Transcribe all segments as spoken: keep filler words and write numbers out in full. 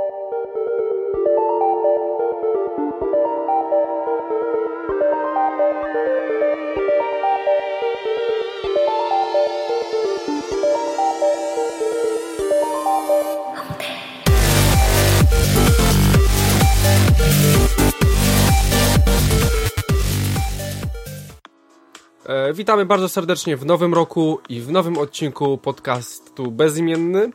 E, witamy bardzo serdecznie w nowym roku i w nowym odcinku podcastu Bezimienny.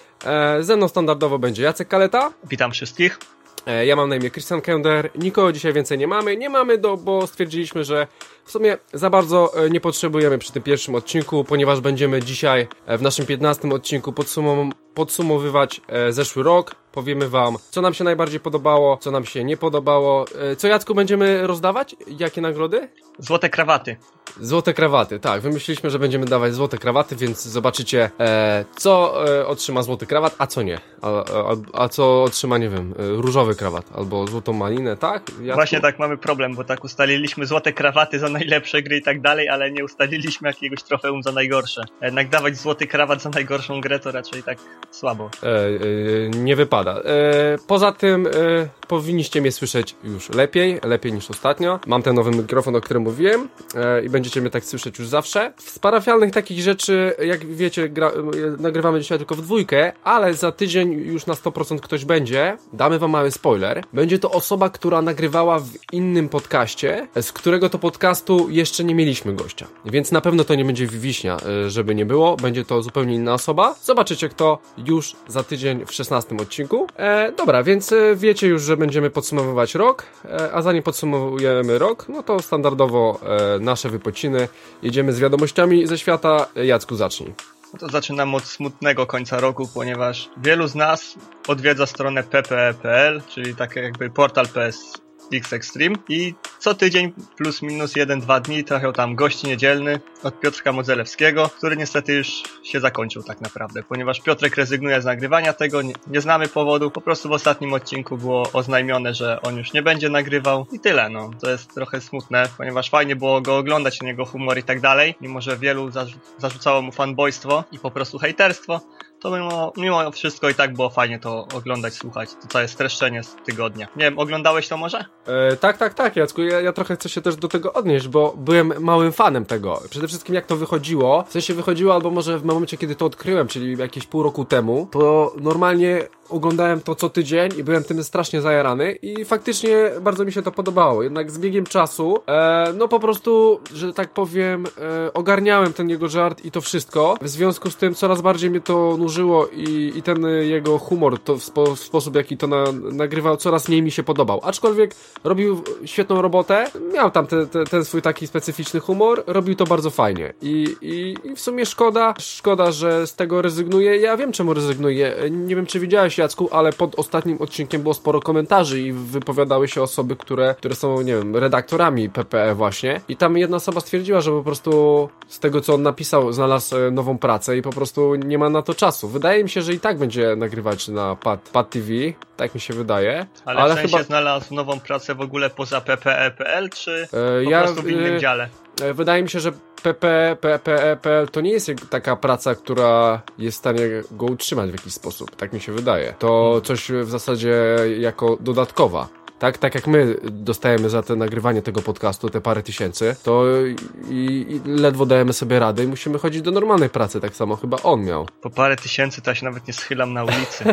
E, ze mną standardowo będzie Jacek Kaleta. Witam wszystkich. E, ja mam na imię Christian Kender. Nikogo dzisiaj więcej nie mamy. Nie mamy, do, bo stwierdziliśmy, że w sumie za bardzo nie potrzebujemy przy tym pierwszym odcinku, ponieważ będziemy dzisiaj w naszym piętnastym odcinku podsumom- podsumowywać e, zeszły rok. Powiemy wam, co nam się najbardziej podobało, co nam się nie podobało. E, co, Jacku, będziemy rozdawać? Jakie nagrody? Złote krawaty. Złote krawaty, tak. Wymyśliliśmy, że będziemy dawać złote krawaty, więc zobaczycie, e, co e, otrzyma złoty krawat, a co nie. A, a, a co otrzyma, nie wiem, e, różowy krawat albo złotą malinę, tak? Jacku? Właśnie tak, mamy problem, bo tak ustaliliśmy złote krawaty za najlepsze gry i tak dalej, ale nie ustaliliśmy jakiegoś trofeum za najgorsze. Jednak dawać złoty krawat za najgorszą grę to raczej tak słabo. E, e, nie wypada. E, poza tym e, powinniście mnie słyszeć już lepiej, lepiej niż ostatnio. Mam ten nowy mikrofon, o którym mówiłem e, i będziecie mnie tak słyszeć już zawsze. Z parafialnych takich rzeczy, jak wiecie, gra, e, nagrywamy dzisiaj tylko w dwójkę, ale za tydzień już na sto procent ktoś będzie. Damy wam mały spoiler. Będzie to osoba, która nagrywała w innym podcaście, z którego to podcastu jeszcze nie mieliśmy gościa. Więc na pewno to nie będzie Wiśnia, e, żeby nie było. Będzie to zupełnie inna osoba. Zobaczycie kto już za tydzień w szesnastym odcinku. E, dobra, więc e, wiecie już, że będziemy podsumowywać rok, e, a zanim podsumowujemy rok, no to standardowo e, nasze wypociny. Jedziemy z wiadomościami ze świata. Jacku, zacznij. No to zaczynam od smutnego końca roku, ponieważ wielu z nas odwiedza stronę p p e kropka p l, czyli taki jakby portal P S X Extreme i co tydzień plus minus jeden dwa dni trafiał tam gość niedzielny od Piotrka Modzelewskiego, który niestety już się zakończył tak naprawdę, ponieważ Piotrek rezygnuje z nagrywania tego, nie, nie znamy powodu, po prostu w ostatnim odcinku było oznajmione, że on już nie będzie nagrywał i tyle, no. To jest trochę smutne, ponieważ fajnie było go oglądać, ten jego humor i tak dalej, mimo że wielu zarzu- zarzucało mu fanboystwo i po prostu hejterstwo, to mimo, mimo wszystko i tak było fajnie to oglądać, słuchać, to całe streszczenie z tygodnia. Nie wiem, oglądałeś to może? E, tak, tak, tak, Jacku, ja, ja trochę chcę się też do tego odnieść, bo byłem małym fanem tego. Przede wszystkim jak to wychodziło, w sensie wychodziło albo może w momencie, kiedy to odkryłem, czyli jakieś pół roku temu, to normalnie oglądałem to co tydzień i byłem tym strasznie zajarany i faktycznie bardzo mi się to podobało. Jednak z biegiem czasu, e, no po prostu, że tak powiem, e, ogarniałem ten jego żart i to wszystko. W związku z tym coraz bardziej mnie to nużyło i, i ten jego humor, to w, spo, w sposób jaki to na, nagrywał, coraz mniej mi się podobał. Aczkolwiek robił świetną robotę, miał tam te, te, ten swój taki specyficzny humor, robił to bardzo fajnie. I, i, i w sumie szkoda, szkoda, że z tego rezygnuje. Ja wiem czemu rezygnuje. Nie wiem czy widziałeś, Jacku, ale pod ostatnim odcinkiem było sporo komentarzy i wypowiadały się osoby, które, które są, nie wiem, redaktorami P P E właśnie. I tam jedna osoba stwierdziła, że po prostu z tego, co on napisał, znalazł nową pracę i po prostu nie ma na to czasu. Wydaje mi się, że i tak będzie nagrywać na Pad, Pad T V, tak mi się wydaje. Ale, ale w sensie chyba znalazł nową pracę w ogóle poza P P E kropka P L, czy e, po ja, prostu w innym e, dziale? Wydaje mi się, że P P E kropka P L to nie jest taka praca, która jest w stanie go utrzymać w jakiś sposób. Tak mi się wydaje. To coś w zasadzie jako dodatkowa. Tak, tak jak my dostajemy za to nagrywanie tego podcastu te parę tysięcy, to i, i ledwo dajemy sobie radę i musimy chodzić do normalnej pracy, tak samo chyba on miał. Po parę tysięcy to ja się nawet nie schylam na ulicy.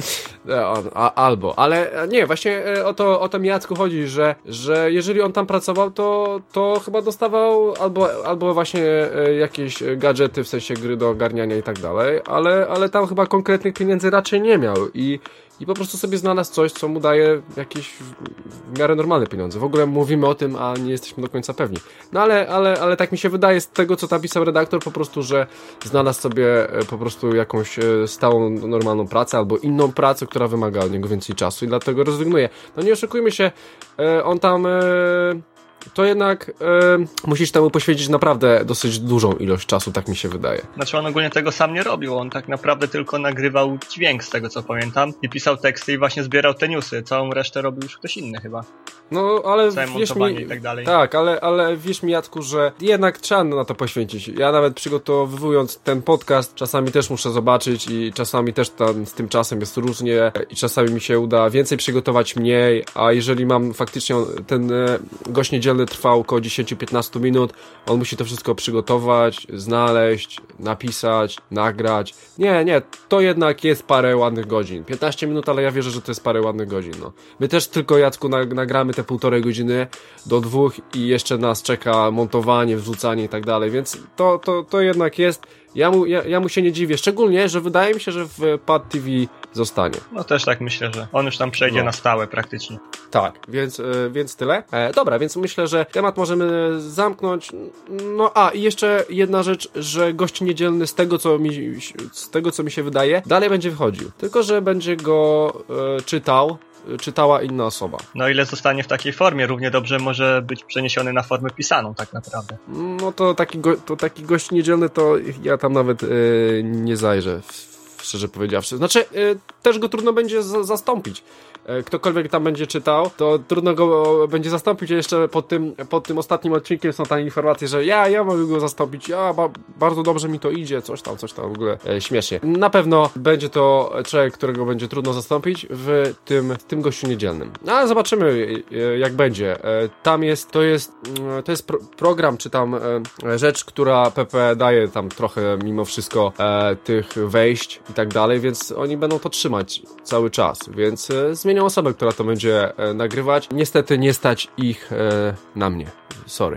on, a, albo, ale nie, właśnie o to, o to mi, Jacku, chodzi, że, że jeżeli on tam pracował, to, to chyba dostawał albo, albo właśnie jakieś gadżety, w sensie gry do ogarniania i tak dalej, ale, ale tam chyba konkretnych pieniędzy raczej nie miał i I po prostu sobie znalazł coś, co mu daje jakieś w miarę normalne pieniądze. W ogóle mówimy o tym, a nie jesteśmy do końca pewni. No ale, ale, ale tak mi się wydaje z tego, co tam pisał redaktor, po prostu, że znalazł sobie po prostu jakąś stałą, normalną pracę albo inną pracę, która wymaga od niego więcej czasu i dlatego rezygnuje. No nie oszukujmy się, on tam to jednak e, musisz temu poświęcić naprawdę dosyć dużą ilość czasu, tak mi się wydaje. Znaczy on ogólnie tego sam nie robił, on tak naprawdę tylko nagrywał dźwięk z tego co pamiętam i pisał teksty i właśnie zbierał te newsy, całą resztę robił już ktoś inny chyba. No, ale całe wierz montowanie mi, i tak dalej. Tak, ale, ale wierz mi, Jacku, że jednak trzeba na to poświęcić. Ja nawet przygotowując ten podcast, czasami też muszę zobaczyć i czasami też tam z tym czasem jest różnie i czasami mi się uda więcej przygotować, mniej, a jeżeli mam faktycznie ten gość niedzielny trwał około dziesięć do piętnastu minut, on musi to wszystko przygotować, znaleźć, napisać, nagrać. Nie, nie, to jednak jest parę ładnych godzin. piętnaście minut, ale ja wierzę, że to jest parę ładnych godzin. No. My też tylko, Jacku, nagramy te półtorej godziny do dwóch i jeszcze nas czeka montowanie, wrzucanie i tak dalej, więc to, to, to jednak jest, ja mu, ja, ja mu się nie dziwię, szczególnie, że wydaje mi się, że w P A D T V zostanie. No też tak myślę, że on już tam przejdzie no. na stałe praktycznie. Tak, więc, yy, więc tyle. E, dobra, więc myślę, że temat możemy zamknąć. No a, i jeszcze jedna rzecz, że gość niedzielny z tego, co mi, z tego, co mi się wydaje, dalej będzie wychodził. Tylko, że będzie go yy, czytał czytała inna osoba. No ile zostanie w takiej formie, równie dobrze może być przeniesiony na formę pisaną tak naprawdę. No to taki, go, to taki gość niedzielny to ja tam nawet yy, nie zajrzę, szczerze powiedziawszy. Znaczy, yy, też go trudno będzie z- zastąpić. Ktokolwiek tam będzie czytał, to trudno go będzie zastąpić. Jeszcze pod tym, pod tym ostatnim odcinkiem są tam informacje, że ja, ja mogę go zastąpić, ja, ba, bardzo dobrze mi to idzie, coś tam, coś tam, w ogóle e, śmiesznie. Na pewno będzie to człowiek, którego będzie trudno zastąpić w tym, w tym gościu niedzielnym. Ale zobaczymy, e, jak będzie. E, tam jest, to jest, e, to jest pro, program, czy tam e, rzecz, która P P daje tam trochę mimo wszystko e, tych wejść i tak dalej, więc oni będą to trzymać cały czas, więc e, zmienią osobę, która to będzie e, nagrywać. Niestety nie stać ich e, na mnie. Sorry.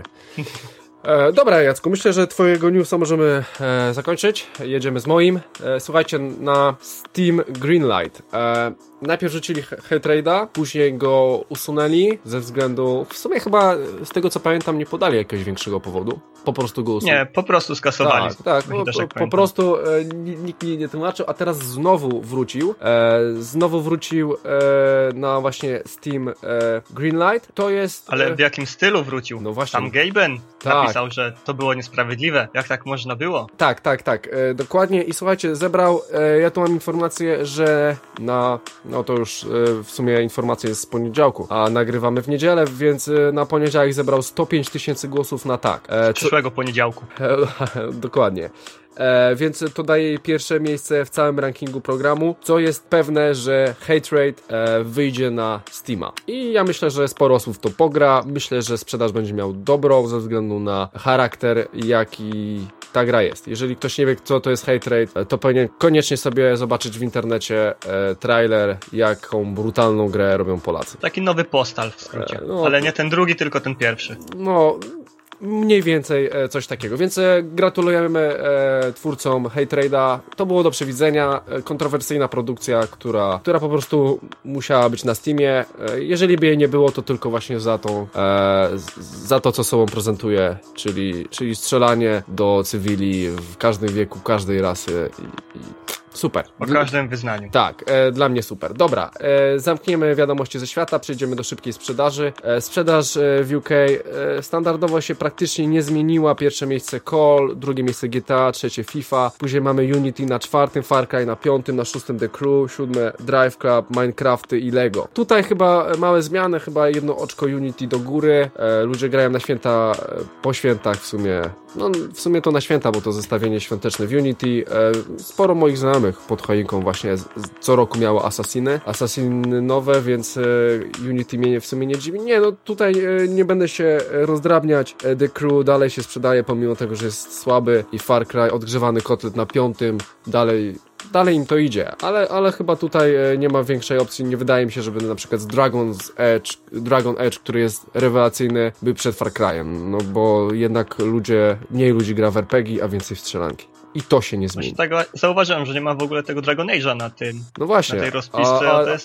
E, dobra, Jacku, myślę, że twojego newsa możemy e, zakończyć. Jedziemy z moim. E, słuchajcie, na Steam Greenlight e, najpierw rzucili hate raida, później go usunęli ze względu, w sumie chyba z tego co pamiętam nie podali jakiegoś większego powodu. Po prostu go usunęli. Nie, po prostu skasowali. Tak, tak, po, po, po prostu e, nikt mi nie tłumaczył, a teraz znowu wrócił. E, znowu wrócił e, na właśnie Steam e, Greenlight. To jest... Ale e, w jakim stylu wrócił? No właśnie. Tam Gaben tak. napisał, że to było niesprawiedliwe. Jak tak można było? Tak, tak, tak. E, dokładnie. I słuchajcie, zebrał, e, ja tu mam informację, że na, no to już e, w sumie informacja jest z poniedziałku, a nagrywamy w niedzielę, więc e, na poniedziałek zebrał sto pięć tysięcy głosów na tak. E, Przyszłego poniedziałku. Dokładnie. E, więc to daje jej pierwsze miejsce w całym rankingu programu, co jest pewne, że Hate Raid e, wyjdzie na Steama. I ja myślę, że sporo osób w to pogra. Myślę, że sprzedaż będzie miał dobrą ze względu na charakter, jaki ta gra jest. Jeżeli ktoś nie wie, co to jest Hate Raid, to powinien koniecznie sobie zobaczyć w internecie e, trailer, jaką brutalną grę robią Polacy. Taki nowy Postal w skrócie. E, no, ale nie ten drugi, tylko ten pierwszy. No... Mniej więcej e, coś takiego, więc e, gratulujemy e, twórcom Hate Raida. To było do przewidzenia, e, kontrowersyjna produkcja, która, która po prostu musiała być na Steamie. E, jeżeli by jej nie było, to tylko właśnie za tą, e, z, za to, co sobą prezentuje, czyli, czyli strzelanie do cywili w każdym wieku, każdej rasy i, i super. O każdym wyznaniu. Tak, e, dla mnie super. Dobra, e, zamkniemy wiadomości ze świata, przejdziemy do szybkiej sprzedaży. E, sprzedaż e, w U K e, standardowo się praktycznie nie zmieniła. Pierwsze miejsce Call, drugie miejsce G T A, trzecie FIFA, później mamy Unity na czwartym, Far Cry na piątym, na szóstym The Crew, siódme Drive Club, Minecrafty i Lego. Tutaj chyba małe zmiany, chyba jedno oczko Unity do góry. E, ludzie grają na święta, e, po świętach w sumie. No w sumie to na święta, bo to zestawienie świąteczne w Unity. E, sporo moich znajomych pod choinką właśnie z, co roku miało Assassiny. Assassiny nowe, więc e, Unity mnie w sumie nie dziwi. Nie, no tutaj e, nie będę się rozdrabniać. E, The Crew dalej się sprzedaje, pomimo tego, że jest słaby i Far Cry, odgrzewany kotlet na piątym, dalej dalej im to idzie, ale, ale chyba tutaj e, nie ma większej opcji. Nie wydaje mi się, żeby na przykład Dragon's Edge, Dragon Edge, który jest rewelacyjny, był przed Far Cry'em, no bo jednak ludzie, mniej ludzi gra w er pe gie, a więcej w strzelanki. I to się nie zmieni. Tego zauważyłem, że nie ma w ogóle tego Dragon Age'a na tym, no właśnie, na tej rozpisce, a, a, to jest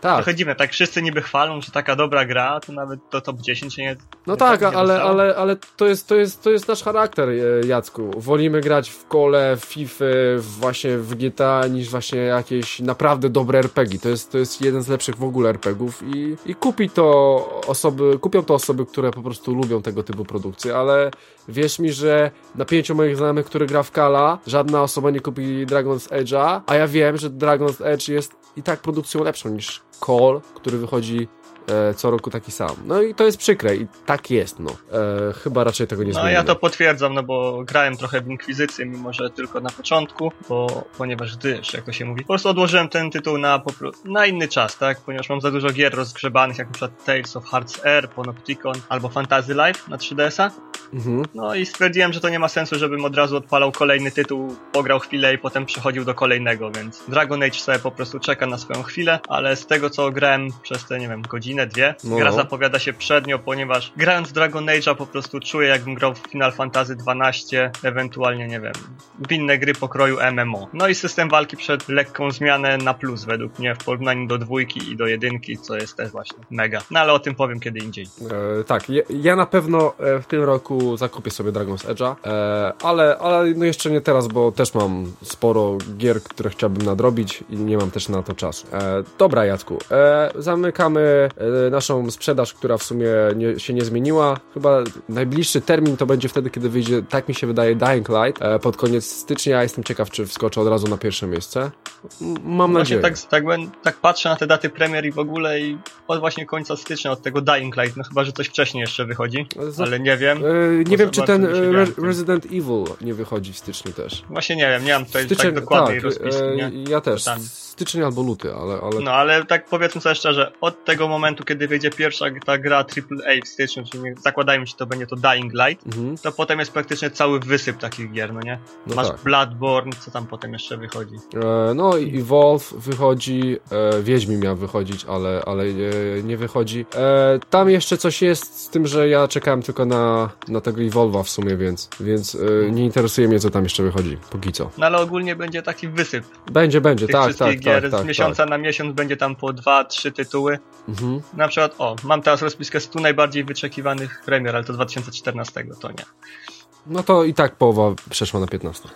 Tak. Trochę dziwne, tak wszyscy niby chwalą, że taka dobra gra, to nawet do top dziesięć się nie... No nie tak, nie ale, ale, ale to jest, to jest, to jest nasz charakter, Jacku. Wolimy grać w Cole, w FIFA, właśnie w G T A, niż właśnie jakieś naprawdę dobre er pe gie. To jest, to jest jeden z lepszych w ogóle er pe gów i, i kupi to osoby, kupią to osoby, które po prostu lubią tego typu produkcje, ale wierz mi, że na pięciu moich znajomych, który gra w Kala, żadna osoba nie kupi Dragon's Edge'a, a ja wiem, że Dragon's Edge jest i tak produkcją lepszą niż Call, który wychodzi e, co roku taki sam. No i to jest przykre i tak jest, no. E, chyba raczej tego nie zmieni. No ja to potwierdzam, no bo grałem trochę w Inkwizycję, mimo że tylko na początku, bo ponieważ gdyż, jak to się mówi, po prostu odłożyłem ten tytuł na, na inny czas, tak? Ponieważ mam za dużo gier rozgrzebanych, jak na przykład Tales of Hearts R, Panopticon albo Fantasy Life na trzy D S a. Mhm. No i stwierdziłem, że to nie ma sensu, żebym od razu odpalał kolejny tytuł, pograł chwilę i potem przechodził do kolejnego, więc Dragon Age sobie po prostu czeka na swoją chwilę, ale z tego co grałem przez te, nie wiem, godzinę, dwie, no. Gra zapowiada się przednio, ponieważ grając w Dragon Age'a po prostu czuję, jakbym grał w Final Fantasy dwanaście, ewentualnie, nie wiem, w inne gry pokroju M M O. No i system walki przed lekką zmianę na plus według mnie w porównaniu do dwójki i do jedynki, co jest też właśnie mega. No ale o tym powiem kiedy indziej. E, tak, ja, ja na pewno e, w tym roku zakupię sobie Dragon's Edge'a, e, ale, ale no jeszcze nie teraz, bo też mam sporo gier, które chciałbym nadrobić i nie mam też na to czasu. E, dobra, Jacku, e, zamykamy e, naszą sprzedaż, która w sumie nie, się nie zmieniła. Chyba najbliższy termin to będzie wtedy, kiedy wyjdzie, tak mi się wydaje, Dying Light e, pod koniec stycznia. Jestem ciekaw, czy wskoczę od razu na pierwsze miejsce. M- mam właśnie nadzieję. Tak, tak, tak patrzę na te daty premier i w ogóle i od właśnie końca stycznia, od tego Dying Light, no chyba, że coś wcześniej jeszcze wychodzi, Z... ale nie wiem. E, nie wiem, czy ten Re- Resident Evil nie wychodzi w styczniu też. Właśnie nie wiem, nie mam tutaj Styczeń, tak dokładnej tak, rozpiski. E, ja też. Styczeń albo luty, ale, ale... No, ale tak powiedzmy sobie szczerze, od tego momentu, kiedy wyjdzie pierwsza ta gra triple A w styczniu, czyli zakładajmy, że to będzie to Dying Light, mhm. to potem jest praktycznie cały wysyp takich gier, no nie? No Masz tak. Bloodborne, co tam potem jeszcze wychodzi? E, no i Evolve wychodzi, e, Wiedźmin miał wychodzić, ale, ale e, nie wychodzi. E, tam jeszcze coś jest z tym, że ja czekałem tylko na, na tego Evolve'a w sumie, więc, więc e, nie interesuje mnie, co tam jeszcze wychodzi, póki co. No ale ogólnie będzie taki wysyp. Będzie, będzie, tak, tak, gier. tak, Z tak, miesiąca tak. na miesiąc będzie tam po dwa, trzy tytuły. Mhm. Na przykład, o, mam teraz rozpiskę stu najbardziej wyczekiwanych premier, ale to dwa tysiące czternastego, to nie. No to i tak połowa przeszła na piętnaście.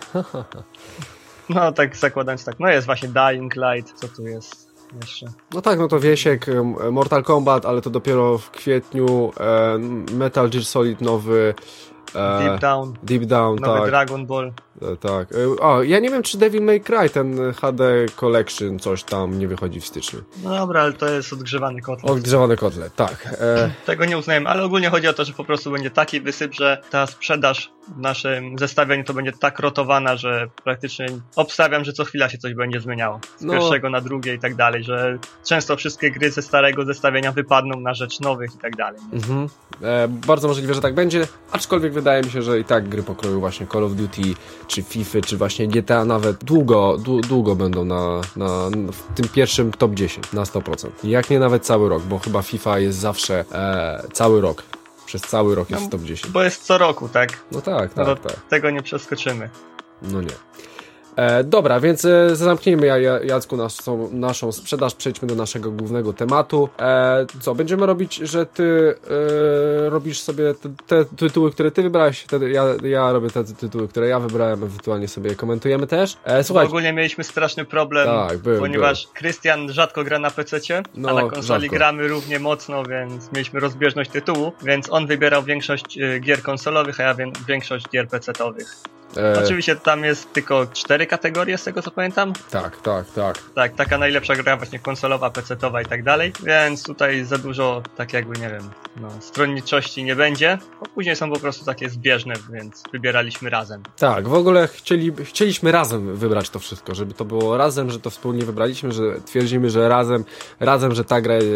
No tak zakładając tak, no jest właśnie Dying Light, co tu jest jeszcze? No tak, no to Wiesiek, Mortal Kombat, ale to dopiero w kwietniu, e, Metal Gear Solid nowy, e, Deep Down, Deep Down, nowy tak. Dragon Ball. Tak. O, ja nie wiem, czy Devil May Cry, ten H D Collection, coś tam nie wychodzi w styczniu. No dobra, ale to jest odgrzewany kotlet. Odgrzewany kotlet, tak. E... Tego nie uznałem, ale ogólnie chodzi o to, że po prostu będzie taki wysyp, że ta sprzedaż w naszym zestawieniu to będzie tak rotowana, że praktycznie obstawiam, że co chwila się coś będzie zmieniało. Z no. pierwszego na drugie i tak dalej, że często wszystkie gry ze starego zestawienia wypadną na rzecz nowych i tak dalej. Mhm. E, bardzo możliwe, że tak będzie, aczkolwiek wydaje mi się, że i tak gry pokroju właśnie Call of Duty, czy FIFA, czy właśnie G T A nawet długo, dłu- długo będą na, na, w tym pierwszym top dziesięć, na sto procent. Jak nie nawet cały rok, bo chyba FIFA jest zawsze e, cały rok. Przez cały rok jest no, w top dziesięć. Bo jest co roku, tak? No tak, tak, no tak. Tego nie przeskoczymy. No nie. E, dobra, więc e, zamknijmy ja, Jacku naszą, naszą sprzedaż, przejdźmy do naszego głównego tematu. E, co, będziemy robić, że ty e, robisz sobie te, te tytuły, które ty wybrałeś, te, ja, ja robię te tytuły, które ja wybrałem, ewentualnie sobie komentujemy też. E, słuchaj, ogólnie mieliśmy straszny problem, tak, był, ponieważ Krystian rzadko gra na pececie, no, a na konsoli rzadko. Gramy równie mocno, więc mieliśmy rozbieżność tytułu, więc on wybierał większość y, gier konsolowych, a ja wiem, większość gier pecetowych. E... Oczywiście tam jest tylko cztery kategorie, z tego co pamiętam. Tak, tak, tak. Tak, taka najlepsza gra właśnie konsolowa, pecetowa i tak dalej, więc tutaj za dużo tak jakby, nie wiem, no, stronniczości nie będzie, bo później są po prostu takie zbieżne, więc wybieraliśmy razem. Tak, w ogóle chcieli, chcieliśmy razem wybrać to wszystko, żeby to było razem, że to wspólnie wybraliśmy, że twierdzimy, że razem, razem, że ta gra jest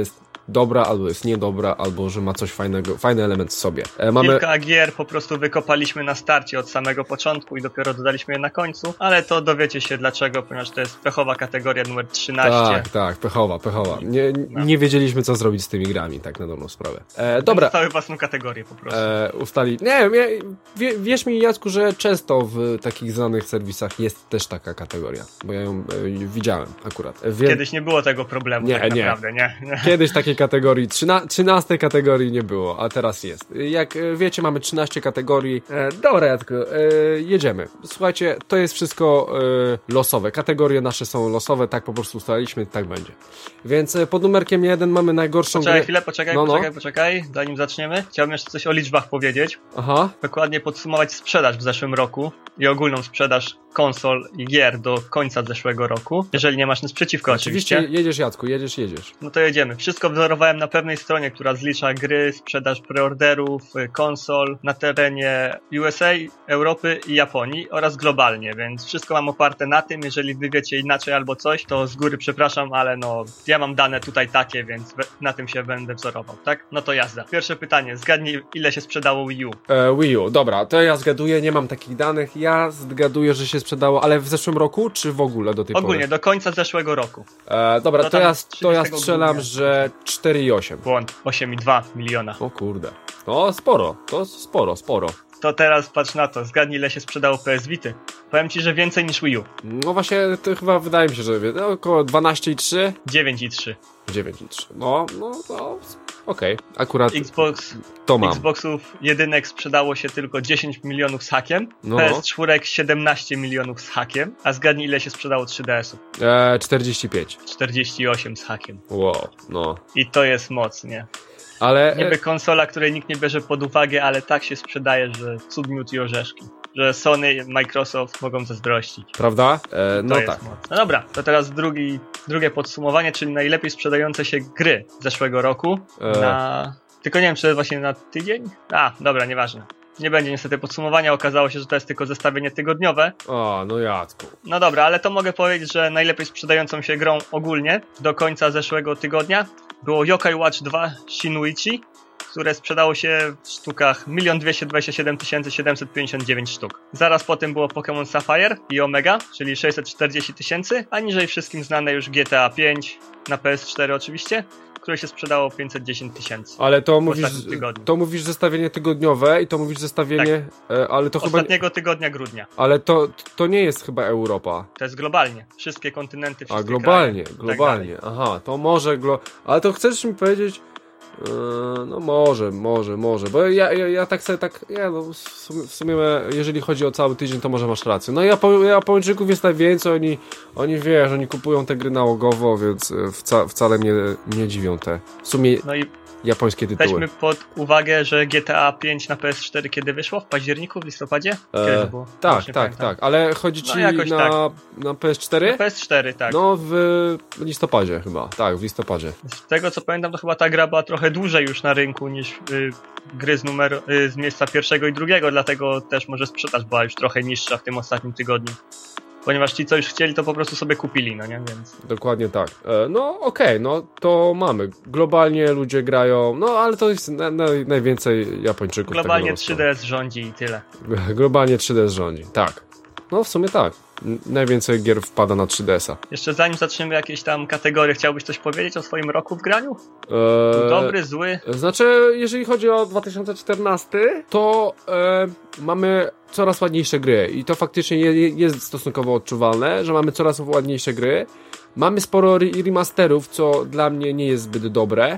dobra, albo jest niedobra, albo że ma coś fajnego, fajny element w sobie. E, mamy... Kilka gier po prostu wykopaliśmy na starcie od samego początku i dopiero dodaliśmy je na końcu, ale to dowiecie się dlaczego, ponieważ to jest pechowa kategoria numer trzynaście. Tak, tak, pechowa, pechowa. Nie, No. nie wiedzieliśmy, co zrobić z tymi grami, tak na dobrą sprawę. E, dobra. Dostały własną kategorię po prostu. E, ustali. Nie wiem, ja, wie, wierz mi, Jacku, że często w takich znanych serwisach jest też taka kategoria, bo ja ją e, widziałem akurat. Wie... Kiedyś nie było tego problemu, Nie, tak nie. naprawdę, nie? nie. Kiedyś takiej kategorii, trzyna, trzynastej kategorii nie było, a teraz jest. Jak e, wiecie, mamy trzynaście kategorii. E, dobra, Jacku, e, jedziemy. Słuchajcie, to jest wszystko e, losowe. Kategorie nasze są losowe, tak po prostu ustaliliśmy, tak będzie. Więc e, pod numerkiem jeden mamy najgorszą Poczekaj grę. chwilę, poczekaj, No, no. poczekaj, poczekaj, zanim zaczniemy. Chciałbym jeszcze coś o liczbach powiedzieć. Aha. Dokładnie podsumować sprzedaż w zeszłym roku i ogólną sprzedaż konsol i gier do końca zeszłego roku. Jeżeli nie masz nic przeciwko oczywiście. Oczywiście, jedziesz, Jacku, jedziesz, jedziesz. No to jedziemy. Wszystko wzorowałem na pewnej stronie, która zlicza gry, sprzedaż preorderów, y, konsol na terenie U S A, Europy i Japonii oraz globalnie, więc wszystko mam oparte na tym. Jeżeli wy wiecie inaczej albo coś, to z góry przepraszam, ale no ja mam dane tutaj takie, więc we- na tym się będę wzorował, tak? No to jazda. Pierwsze pytanie. Zgadnij, ile się sprzedało Wii U. E, Wii U, dobra, to ja zgaduję, nie mam takich danych, ja zgaduję, że się sprzedało, ale w zeszłym roku, czy w ogóle do tej Ogólnie, pory? do końca zeszłego roku. E, dobra, No to tam ja, to ja trzydziestego strzelam, grudnia. że cztery i osiem. Błąd. osiem i dwa miliona. O kurde. No sporo, to sporo, sporo. To teraz patrz na to. Zgadnij, ile się sprzedało P S Vity. Powiem ci, że więcej niż Wii U. No właśnie, to chyba wydaje mi się, że no, około dwanaście i trzy, dziewięć i trzy. dziewięć i trzy. No, no, no, okej, akurat Xbox, to mam. Xboxów jedynek sprzedało się tylko dziesięć milionów z hakiem, No. P S cztery siedemnaście milionów z hakiem, a zgadnij, ile się sprzedało trzy D S-ów. E, czterdzieści pięć. czterdzieści osiem z hakiem. Wow, no. I to jest moc, nie? Ale... Niby konsola, której nikt nie bierze pod uwagę, ale tak się sprzedaje, że cud, miód i orzeszki. Że Sony i Microsoft mogą zazdrościć. Prawda? E, To no jest tak. moc. No dobra, to teraz drugi, drugie podsumowanie, czyli najlepiej sprzedające się gry zeszłego roku E. na... Tylko nie wiem, czy właśnie na tydzień? A, dobra, nieważne. Nie będzie niestety podsumowania, okazało się, że to jest tylko zestawienie tygodniowe. O, no Jacku. No dobra, ale to mogę powiedzieć, że najlepiej sprzedającą się grą ogólnie do końca zeszłego tygodnia było Yokai Watch dwa Shinjuichi, które sprzedało się w sztukach milion dwieście dwadzieścia siedem tysięcy siedemset pięćdziesiąt dziewięć sztuk. Zaraz potem było Pokémon Sapphire i Omega, czyli sześćset czterdzieści tysięcy, a niżej wszystkim znane już G T A pięć na P S cztery oczywiście, które się sprzedało pięćset dziesięć tysięcy. Ale to mówisz, ostatnim tygodniu. to mówisz zestawienie tygodniowe i to mówisz zestawienie, e, ale to chyba, Ostatniego tygodnia grudnia. ale to, to nie jest chyba Europa. To jest globalnie. Wszystkie kontynenty, wszystkie A globalnie, kraje, i tak globalnie, dalej. aha, to może, glo... ale to chcesz mi powiedzieć, e, no może, może, może, bo ja, ja, ja tak sobie tak, ja no w sumie, w sumie, jeżeli chodzi o cały tydzień, to może masz rację. No Japo- Japończyków jest najwięcej, oni, oni wiesz, oni kupują te gry nałogowo, więc e, wca, wcale mnie nie dziwią te, w sumie No i japońskie tytuły. weźmy pod uwagę, że G T A pięć na P S cztery kiedy wyszło? W październiku, w listopadzie? Kiedy to było? Tak, Właśnie tak, pamiętam. tak, ale chodzi No ci jakoś na, tak. na P S cztery? Na P S cztery, tak. No w listopadzie chyba, tak, w listopadzie. Z tego co pamiętam, to chyba ta gra była trochę dłużej już na rynku niż y, gry z, numer, y, z miejsca pierwszego i drugiego, dlatego też może sprzedaż była już trochę niższa w tym ostatnim tygodniu. Ponieważ ci, co już chcieli, to po prostu sobie kupili, no nie? Więc Dokładnie tak. E, no okej, okay, no to mamy. Globalnie ludzie grają, no ale to jest na, na, najwięcej Japończyków. globalnie tak trzy D S rządzi i tyle. Globalnie trzy D S rządzi, tak. No w sumie tak. N- najwięcej gier wpada na trzy D S a. Jeszcze zanim zaczniemy jakieś tam kategorie, chciałbyś coś powiedzieć o swoim roku w graniu? E, Dobry, zły? Znaczy, jeżeli chodzi o dwa tysiące czternasty, to e, mamy coraz ładniejsze gry i to faktycznie je, jest stosunkowo odczuwalne, że mamy coraz ładniejsze gry. Mamy sporo re- remasterów, co dla mnie nie jest zbyt dobre.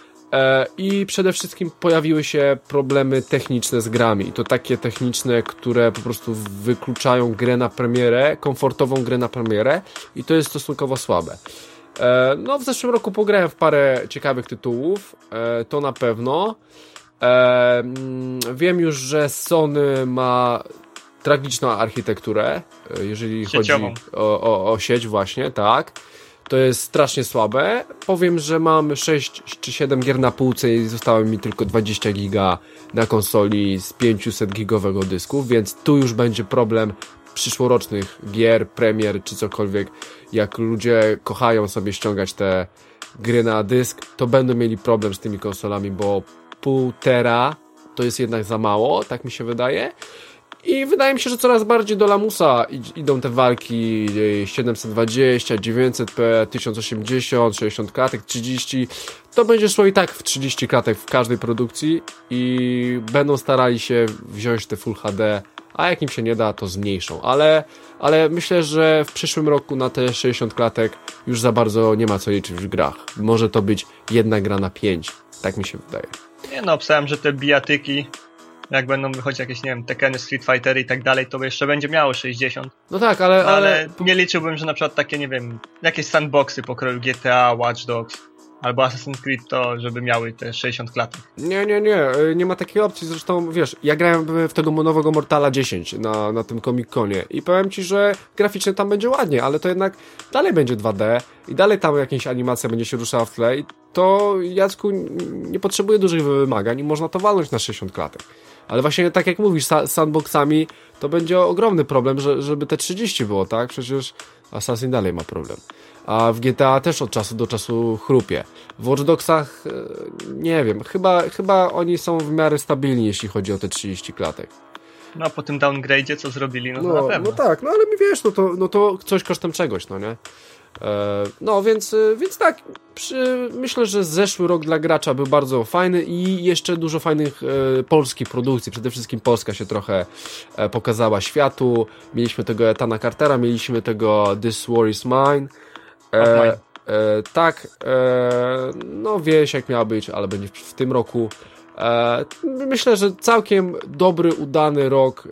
E, I przede wszystkim pojawiły się problemy techniczne z grami. I to takie techniczne, które po prostu wykluczają grę na premierę, komfortową grę na premierę i to jest stosunkowo słabe. E, no w zeszłym roku pograłem w parę ciekawych tytułów, e, to na pewno. E, mm, wiem już, że Sony ma tragiczną architekturę, e, jeżeli Sieciową. chodzi o, o, o sieć właśnie, tak. To jest strasznie słabe. Powiem, że mam sześć czy siedem gier na półce i zostało mi tylko dwadzieścia giga na konsoli z pięćset gigowego dysku, więc tu już będzie problem przyszłorocznych gier, premier czy cokolwiek, jak ludzie kochają sobie ściągać te gry na dysk, to będą mieli problem z tymi konsolami, bo pół tera to jest jednak za mało, tak mi się wydaje. I wydaje mi się, że coraz bardziej do lamusa idą te walki siedemset dwadzieścia, dziewięćset p, tysiąc osiemdziesiąt, sześćdziesiąt klatek, trzydzieści. To będzie szło i tak w trzydzieści klatek w każdej produkcji i będą starali się wziąć te Full H D, a jak im się nie da, to zmniejszą. Ale, ale myślę, że w przyszłym roku na te sześćdziesiąt klatek już za bardzo nie ma co liczyć w grach. Może to być jedna gra na pięć. Tak mi się wydaje. Nie no, obstawiam, że te bijatyki, jak będą wychodzić jakieś, nie wiem, Tekkeny, Street Fightery i tak dalej, to jeszcze będzie miało sześćdziesiąt. No tak, ale... No, ale, ale nie liczyłbym, że na przykład takie, nie wiem, jakieś sandboxy pokroju G T A, Watch Dogs albo Assassin's Creed to, żeby miały te sześćdziesiąt klatek. Nie, nie, nie, nie ma takiej opcji, zresztą wiesz, ja grałem w tego nowego Mortala dziesięć na, na tym Comic-Conie i powiem ci, że graficznie tam będzie ładnie, ale to jednak dalej będzie dwa D i dalej tam jakaś animacja będzie się ruszała w tle i to, Jacku, nie potrzebuje dużych wymagań i można to walnąć na sześćdziesiąt klatek. Ale właśnie tak jak mówisz, z sandboxami to będzie ogromny problem, że, żeby te trzydzieści było, tak? Przecież Assassin dalej ma problem. A w G T A też od czasu do czasu chrupie. W Watch Dogsach nie wiem, chyba, chyba oni są w miarę stabilni, jeśli chodzi o te trzydzieści klatek. No a po tym downgrade'zie co zrobili, no, no to na pewno. No tak, no ale mi wiesz, no to, no to coś kosztem czegoś, no nie? E, no więc, więc tak, przy, myślę, że zeszły rok dla gracza był bardzo fajny i jeszcze dużo fajnych e, polskich produkcji, przede wszystkim Polska się trochę e, pokazała światu, mieliśmy tego Ethana Cartera, mieliśmy tego This War Is Mine, e, e, tak, e, no wieś jak miała być, ale będzie w tym roku. E, myślę, że całkiem dobry, udany rok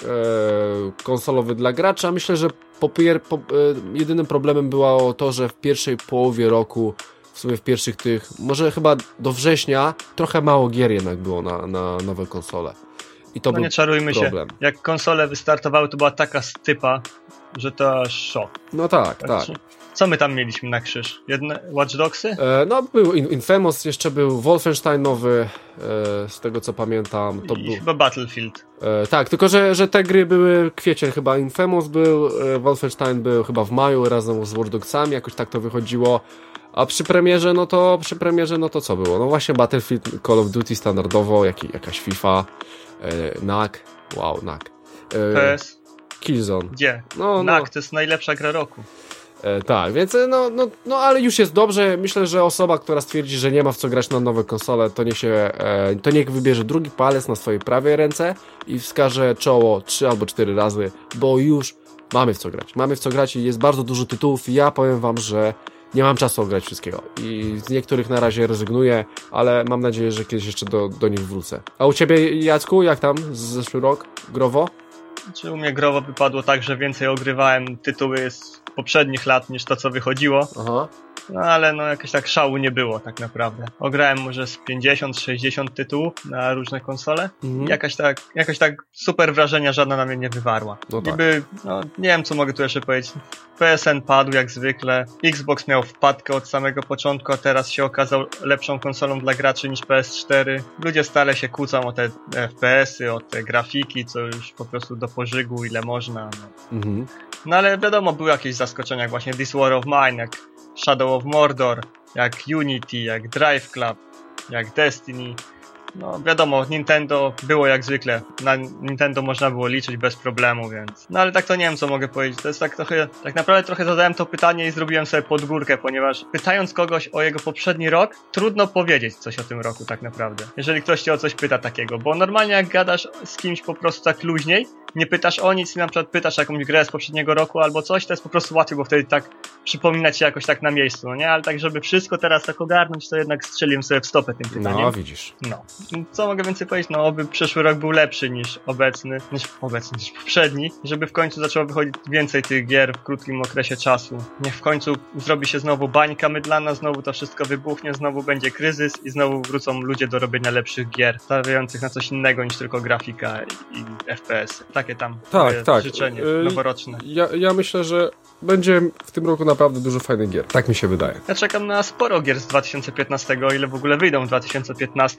e, konsolowy dla gracza. Myślę, że po, po, e, jedynym problemem było to, że w pierwszej połowie roku, w sumie w pierwszych tych, może chyba do września, trochę mało gier jednak było na, na nowe konsole. I to no był nie czarujmy problem. się, jak konsole wystartowały, to była taka stypa, że to aż szok. No tak, tak. Co my tam mieliśmy na krzyż? Jedne Watch Dogsy? E, no był Infamous, jeszcze był Wolfenstein nowy, e, z tego co pamiętam. To I był... chyba Battlefield. E, tak, tylko że, że te gry były kwiecień, chyba Infamous był, e, Wolfenstein był chyba w maju razem z Watch Dogsami, jakoś tak to wychodziło. A przy premierze, no to przy premierze, no to co było? No właśnie Battlefield, Call of Duty standardowo, jak, jakaś FIFA, e, N A C, wow, N A C. E, P S. Killzone. Gdzie? No, N A C no. to jest najlepsza gra roku. E, tak, więc no, no, no ale już jest dobrze. Myślę, że osoba, która stwierdzi, że nie ma w co grać na nowe konsole, to niech się, e, to niech wybierze drugi palec na swojej prawej ręce i wskaże czoło trzy albo cztery razy, bo już mamy w co grać. Mamy w co grać i jest bardzo dużo tytułów i ja powiem wam, że nie mam czasu ograć wszystkiego i z niektórych na razie rezygnuję, ale mam nadzieję, że kiedyś jeszcze do, do nich wrócę. A u ciebie, Jacku, jak tam z zeszły rok? Growo? Czy u mnie growo wypadło tak, że więcej ogrywałem tytuły z poprzednich lat niż to, co wychodziło. Aha. No ale no jakoś tak szału nie było tak naprawdę. Ograłem może z pięćdziesiąt sześćdziesiąt tytułów na różne konsole. Mhm. I jakoś tak, jakoś tak super wrażenia żadna na mnie nie wywarła. No tak. Niby, no nie wiem co mogę tu jeszcze powiedzieć. P S N padł jak zwykle. Xbox miał wpadkę od samego początku, a teraz się okazał lepszą konsolą dla graczy niż P S cztery. Ludzie stale się kłócą o te F P S-y, o te grafiki, co już po prostu do pożygu ile można. No, Mhm. no ale wiadomo, były jakieś zaskoczenia jak właśnie This War of Mine, jak Shadow of Mordor, jak Unity, jak Drive Club, jak Destiny. No wiadomo, Nintendo było jak zwykle. Na Nintendo można było liczyć bez problemu, więc... No ale tak to nie wiem, co mogę powiedzieć. To jest tak trochę... Tak naprawdę trochę zadałem to pytanie i zrobiłem sobie podgórkę, ponieważ pytając kogoś o jego poprzedni rok, trudno powiedzieć coś o tym roku tak naprawdę. Jeżeli ktoś cię o coś pyta takiego, bo normalnie jak gadasz z kimś po prostu tak luźniej, nie pytasz o nic i na przykład pytasz jakąś grę z poprzedniego roku albo coś, to jest po prostu łatwiej, bo wtedy tak przypomina ci jakoś tak na miejscu, no nie? Ale tak, żeby wszystko teraz tak ogarnąć, to jednak strzeliłem sobie w stopę tym pytaniem. No, widzisz. No. Co mogę więcej powiedzieć? No, oby przyszły rok był lepszy niż obecny, niż obecny, niż poprzedni, żeby w końcu zaczęło wychodzić więcej tych gier w krótkim okresie czasu. Niech w końcu zrobi się znowu bańka mydlana, znowu to wszystko wybuchnie, znowu będzie kryzys i znowu wrócą ludzie do robienia lepszych gier, stawiających na coś innego niż tylko grafika i F P S. Takie tam Tak, tak. życzenie Yy, noworoczne. Ja, ja myślę, że będzie w tym roku naprawdę dużo fajnych gier. Tak mi się wydaje. Ja czekam na sporo gier z dwa tysiące piętnastego, o ile w ogóle wyjdą w dwa tysiące piętnastym, a nie będzie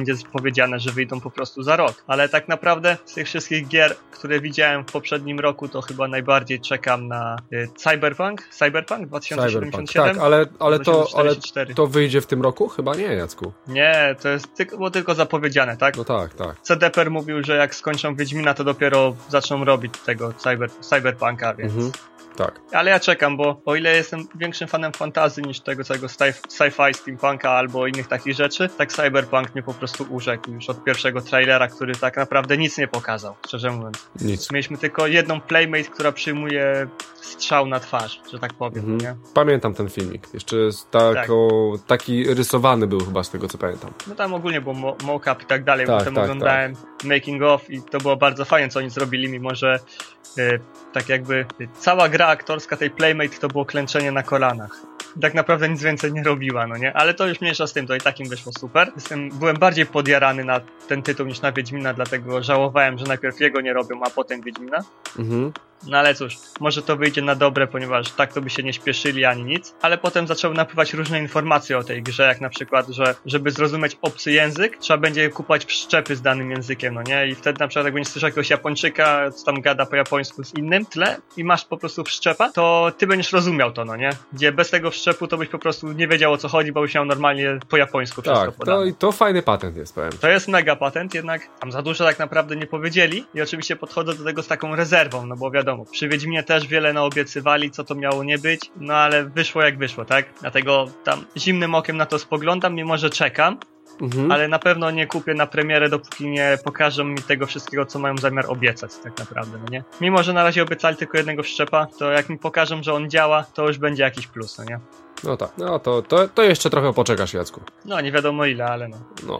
będzie powiedziane, że wyjdą po prostu za rok. Ale tak naprawdę z tych wszystkich gier, które widziałem w poprzednim roku, to chyba najbardziej czekam na y, Cyberpunk, Cyberpunk dwa tysiące siedemdziesiąt siedem. Cyberpunk, tak, ale, ale, to, ale cztery. to wyjdzie w tym roku? Chyba nie, Jacku. Nie, to jest tylko, było tylko zapowiedziane, tak? No tak, tak. C D P R mówił, że jak skończą Wiedźmina, to dopiero zaczną robić tego cyber, Cyberpunka, więc... Mhm. Tak. Ale ja czekam, bo o ile jestem większym fanem fantasy niż tego całego sci-fi, steampunka albo innych takich rzeczy, tak Cyberpunk mnie po prostu urzekł już od pierwszego trailera, który tak naprawdę nic nie pokazał, szczerze mówiąc. Nic. Mieliśmy tylko jedną playmate, która przyjmuje strzał na twarz, że tak powiem, mhm. nie? Pamiętam ten filmik. Jeszcze tako, tak. taki rysowany był chyba z tego, co pamiętam. No tam ogólnie był mo- mock-up i tak dalej, tak, potem tak, oglądałem tak. making of i to było bardzo fajnie, co oni zrobili, mimo że yy, tak jakby yy, cała gra aktorska tej playmate to było klęczenie na kolanach. Tak naprawdę nic więcej nie robiła, no nie? Ale to już mniejsza z tym, to i takim wyszło super. Jestem, byłem bardziej podjarany na ten tytuł niż na Wiedźmina, dlatego żałowałem, że najpierw jego nie robią, a potem Wiedźmina. Mhm. No ale cóż, może to wyjdzie na dobre, ponieważ tak to by się nie śpieszyli ani nic, ale potem zaczęły napływać różne informacje o tej grze, jak na przykład, że żeby zrozumieć obcy język, trzeba będzie kupować przyczepy z danym językiem, no nie? I wtedy na przykład jak będziesz słyszał jakiegoś Japończyka, co tam gada po japońsku z innym tle i masz po prostu przyczepa, to ty będziesz rozumiał to, no nie? Gdzie bez tego przyczepu to byś po prostu nie wiedział, o co chodzi, bo byś miał normalnie po japońsku wszystko tak, podane. Tak, to, to fajny patent jest, powiem. To jest mega patent, jednak tam za dużo tak naprawdę nie powiedzieli i oczywiście podchodzę do tego z taką rezerwą, no bo wiadomo, przy Wiedźminie też wiele naobiecywali, co to miało nie być, no ale wyszło jak wyszło, tak? Dlatego tam zimnym okiem na to spoglądam, mimo że czekam, mhm. ale na pewno nie kupię na premierę, dopóki nie pokażą mi tego wszystkiego, co mają zamiar obiecać tak naprawdę, no nie? Mimo że na razie obiecali tylko jednego wszczepa, to jak mi pokażą, że on działa, to już będzie jakiś plus, no nie? No tak, no to, to, to jeszcze trochę poczekasz, Jacku. No nie wiadomo ile, ale no. No.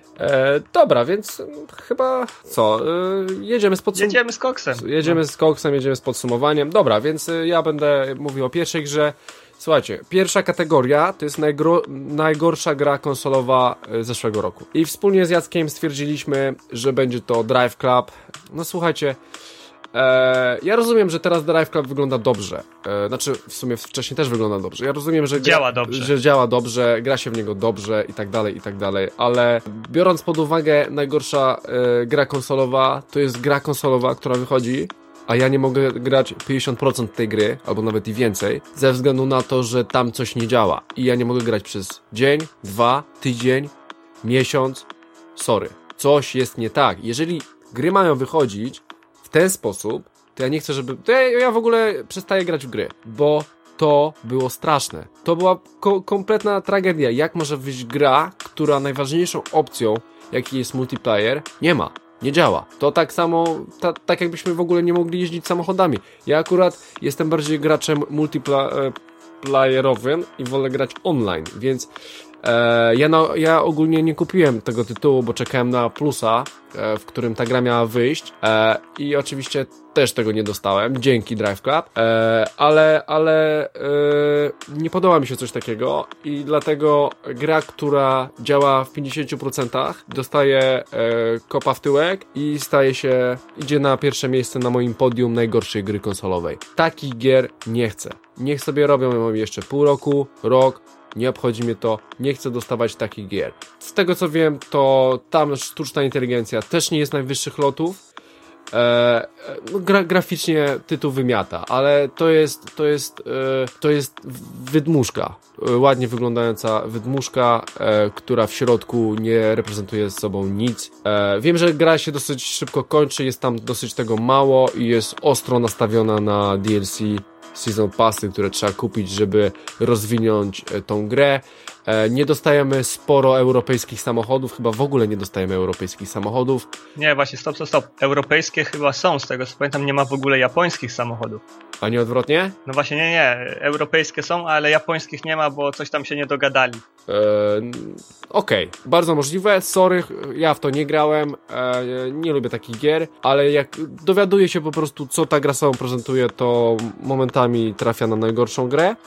E, dobra, więc chyba co? E, jedziemy z podsumowaniem. Jedziemy z koksem. Jedziemy no. z koksem, jedziemy z podsumowaniem. Dobra, więc ja będę mówił o pierwszej grze. Słuchajcie, pierwsza kategoria to jest najgro, najgorsza gra konsolowa zeszłego roku. I wspólnie z Jackiem stwierdziliśmy, że będzie to Drive Club. No słuchajcie, e, ja rozumiem, że teraz Drive Club wygląda dobrze. E, znaczy, w sumie wcześniej też wygląda dobrze. Ja rozumiem, że działa gra, dobrze. że działa dobrze, gra się w niego dobrze i tak dalej, i tak dalej, ale biorąc pod uwagę najgorsza e, gra konsolowa, to jest gra konsolowa, która wychodzi, a ja nie mogę grać pięćdziesiąt procent tej gry, albo nawet i więcej, ze względu na to, że tam coś nie działa. I ja nie mogę grać przez dzień, dwa, tydzień, miesiąc. Sorry. Coś jest nie tak. Jeżeli gry mają wychodzić w ten sposób, to ja nie chcę, żeby... To ja, ja w ogóle przestaję grać w gry, bo to było straszne. To była ko- kompletna tragedia. Jak może wyjść gra, która najważniejszą opcją, jaki jest multiplayer, nie ma. Nie działa. To tak samo, ta, tak jakbyśmy w ogóle nie mogli jeździć samochodami. Ja akurat jestem bardziej graczem multiplayerowym i wolę grać online, więc e, ja, no, ja ogólnie nie kupiłem tego tytułu, bo czekałem na plusa, e, w którym ta gra miała wyjść e, i oczywiście też tego nie dostałem, dzięki Drive Club, e, ale, ale e, nie podoba mi się coś takiego i dlatego gra, która działa w pięćdziesiąt procent dostaje e, kopa w tyłek i staje się, idzie na pierwsze miejsce na moim podium najgorszej gry konsolowej. Takich gier nie chcę. Niech sobie robią jeszcze pół roku, rok, nie obchodzi mnie to, nie chcę dostawać takich gier. Z tego co wiem, to tam sztuczna inteligencja też nie jest najwyższych lotów. E, no, gra, graficznie tytuł wymiata, ale to jest to jest, e, to jest wydmuszka, e, ładnie wyglądająca wydmuszka, e, która w środku nie reprezentuje z sobą nic. E, wiem, że gra się dosyć szybko kończy, jest tam dosyć tego mało i jest ostro nastawiona na D L C, Season Passy, które trzeba kupić, żeby rozwinąć e, tą grę. E, nie dostajemy sporo europejskich samochodów, chyba w ogóle nie dostajemy europejskich samochodów. Nie, właśnie, stop, stop, stop. Europejskie chyba są, z tego co pamiętam, nie ma w ogóle japońskich samochodów. A nie odwrotnie? No właśnie, nie, nie. Europejskie są, ale japońskich nie ma, bo coś tam się nie dogadali. E, Okej, okay. Bardzo możliwe, sorry, ja w to nie grałem, e, nie lubię takich gier, ale jak dowiaduję się po prostu, co ta gra sobą prezentuje, to momentami trafia na najgorszą grę.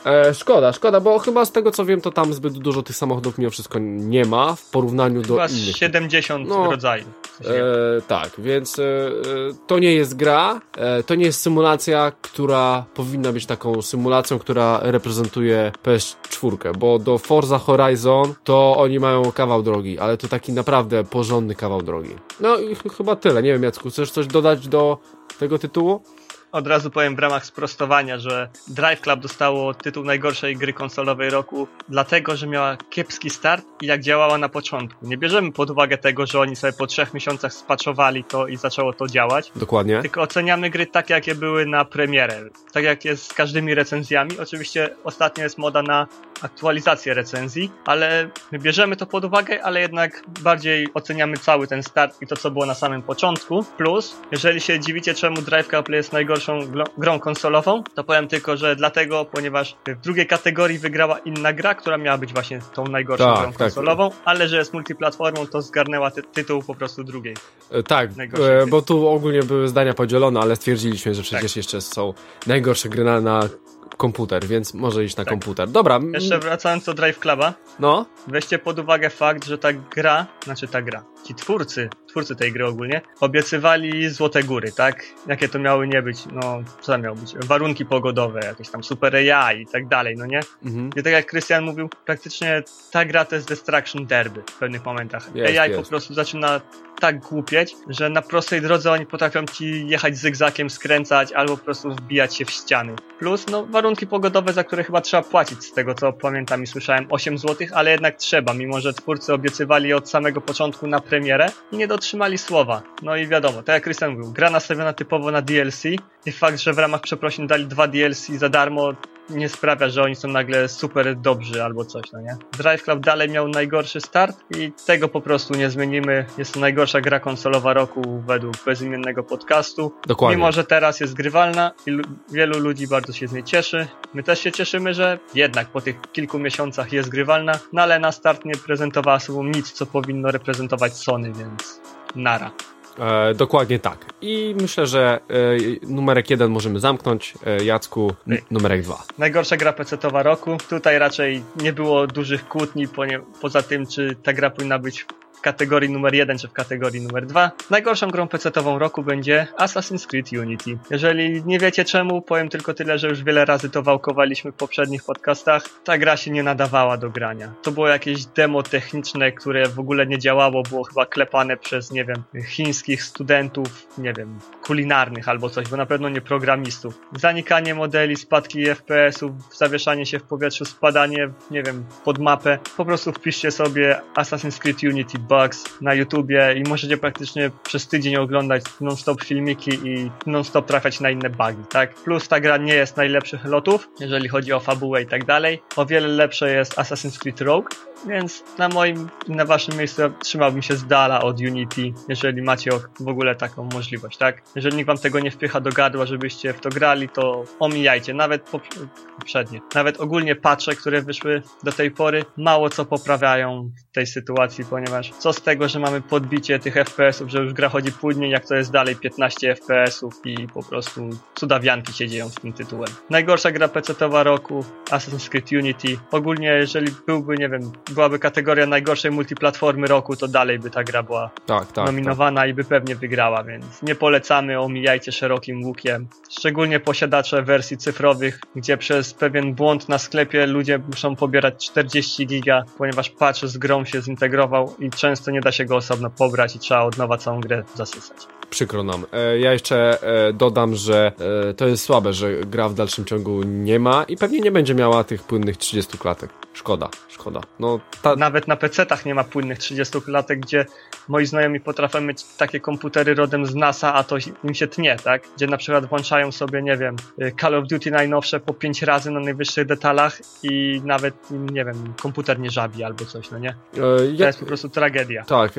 E, szkoda, szkoda, bo chyba z tego co wiem, to tam zbyt dużo tych samochodów mimo wszystko nie ma w porównaniu chyba do innych. siedemdziesiąt no, rodzajów. E, tak, więc e, to nie jest gra, e, to nie jest symulacja, która powinna być taką symulacją, która reprezentuje P S cztery, bo do Forza Horizon to oni mają kawał drogi, ale to taki naprawdę porządny kawał drogi. No i ch- chyba tyle, nie wiem Jacku, chcesz coś dodać do tego tytułu? Od razu powiem w ramach sprostowania, że Drive Club dostało tytuł najgorszej gry konsolowej roku dlatego, że miała kiepski start i jak działała na początku. Nie bierzemy pod uwagę tego, że oni sobie po trzech miesiącach spaczowali to i zaczęło to działać. Dokładnie. Tylko oceniamy gry tak, jakie były na premierę. Tak jak jest z każdymi recenzjami. Oczywiście ostatnio jest moda na aktualizację recenzji, ale my bierzemy to pod uwagę, ale jednak bardziej oceniamy cały ten start i to, co było na samym początku. Plus, jeżeli się dziwicie, czemu Drive Club jest najgorszą grą konsolową, to powiem tylko, że dlatego, ponieważ w drugiej kategorii wygrała inna gra, która miała być właśnie tą najgorszą tak, grą tak. konsolową, ale że jest multiplatformą, to zgarnęła ty- tytuł po prostu drugiej. E, tak, e, bo tu ogólnie były zdania podzielone, ale stwierdziliśmy, że przecież tak. jeszcze są najgorsze gry na, na komputer, więc może iść na tak. komputer. Dobra. Jeszcze wracając do Drive Cluba, no. weźcie pod uwagę fakt, że ta gra, znaczy ta gra, ci twórcy, twórcy tej gry ogólnie, obiecywali złote góry, tak? Jakie to miały nie być, no, co tam miało być? Warunki pogodowe, jakieś tam super A I i tak dalej, no nie? Mhm. I tak jak Krystian mówił, praktycznie ta gra to jest Destruction Derby w pewnych momentach. Jest, A I jest. Po prostu zaczyna tak głupieć, że na prostej drodze oni potrafią ci jechać zygzakiem, skręcać albo po prostu wbijać się w ściany. Plus, no, warunki pogodowe, za które chyba trzeba płacić, z tego co pamiętam i słyszałem, osiem złotych, ale jednak trzeba, mimo że twórcy obiecywali od samego początku na premierę i nie dotrzymali słowa. No i wiadomo, tak jak Krystian mówił, gra nastawiona typowo na D L C i fakt, że w ramach przeprosin dali dwa D L C za darmo, nie sprawia, że oni są nagle super dobrzy albo coś, no nie? Drive Club dalej miał najgorszy start i tego po prostu nie zmienimy. Jest to najgorsza gra konsolowa roku według bezimiennego podcastu. Dokładnie. Mimo, że teraz jest grywalna i lu- wielu ludzi bardzo się z niej cieszy. My też się cieszymy, że jednak po tych kilku miesiącach jest grywalna, no ale na start nie prezentowała sobą nic, co powinno reprezentować Sony, więc nara. E, dokładnie tak. I myślę, że e, numerek jeden możemy zamknąć. E, Jacku, n- numerek dwa. Najgorsza gra pecetowa roku. Tutaj raczej nie było dużych kłótni, ponie- poza tym, czy ta gra powinna być w kategorii numer jeden, czy w kategorii numer dwa. Najgorszą grą pecetową roku będzie Assassin's Creed Unity. Jeżeli nie wiecie czemu, powiem tylko tyle, że już wiele razy to wałkowaliśmy w poprzednich podcastach. Ta gra się nie nadawała do grania. To było jakieś demo techniczne, które w ogóle nie działało, było chyba klepane przez, nie wiem, chińskich studentów, nie wiem, kulinarnych albo coś, bo na pewno nie programistów. Zanikanie modeli, spadki F P S-ów, zawieszanie się w powietrzu, spadanie, nie wiem, pod mapę. Po prostu wpiszcie sobie Assassin's Creed Unity Bugs na YouTubie i możecie praktycznie przez tydzień oglądać non-stop filmiki i non-stop trafiać na inne bugi, tak? Plus ta gra nie jest najlepszych lotów, jeżeli chodzi o fabułę i tak dalej. O wiele lepsze jest Assassin's Creed Rogue, więc na moim i na waszym miejscu trzymałbym się z dala od Unity, jeżeli macie w ogóle taką możliwość, tak? Jeżeli nikt wam tego nie wpycha do gardła, żebyście w to grali, to omijajcie. Nawet poprzednie. Nawet ogólnie patche, które wyszły do tej pory, mało co poprawiają w tej sytuacji, ponieważ co z tego, że mamy podbicie tych F P S-ów, że już gra chodzi płynnie, jak to jest dalej piętnaście F P S-ów i po prostu cudawianki się dzieją z tym tytułem. Najgorsza gra pecetowa roku, Assassin's Creed Unity. Ogólnie, jeżeli byłby, nie wiem, byłaby kategoria najgorszej multiplatformy roku, to dalej by ta gra była tak, tak, nominowana tak. i by pewnie wygrała, więc nie polecamy, omijajcie szerokim łukiem. Szczególnie posiadacze wersji cyfrowych, gdzie przez pewien błąd na sklepie ludzie muszą pobierać czterdzieści giga, ponieważ patch z grą się zintegrował i często nie da się go osobno pobrać i trzeba od nowa całą grę zasysać. Przykro nam. E, ja jeszcze e, dodam, że e, to jest słabe, że gra w dalszym ciągu nie ma i pewnie nie będzie miała tych płynnych trzydziestu klatek. Szkoda, szkoda. No, ta... Nawet na pecetach nie ma płynnych trzydziestu klatek, gdzie moi znajomi potrafią mieć takie komputery rodem z NASA, a to im się tnie, tak? Gdzie na przykład włączają sobie, nie wiem, Call of Duty najnowsze po pięć razy na najwyższych detalach i nawet, nie wiem, komputer nie żabi albo coś, no nie? E, to ja... jest po prostu tragedia. Tak,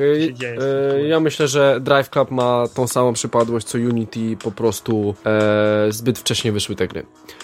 e, ja myślę, że Drive Club ma tą samą przypadłość co Unity, po prostu e, zbyt wcześnie wyszły te gry.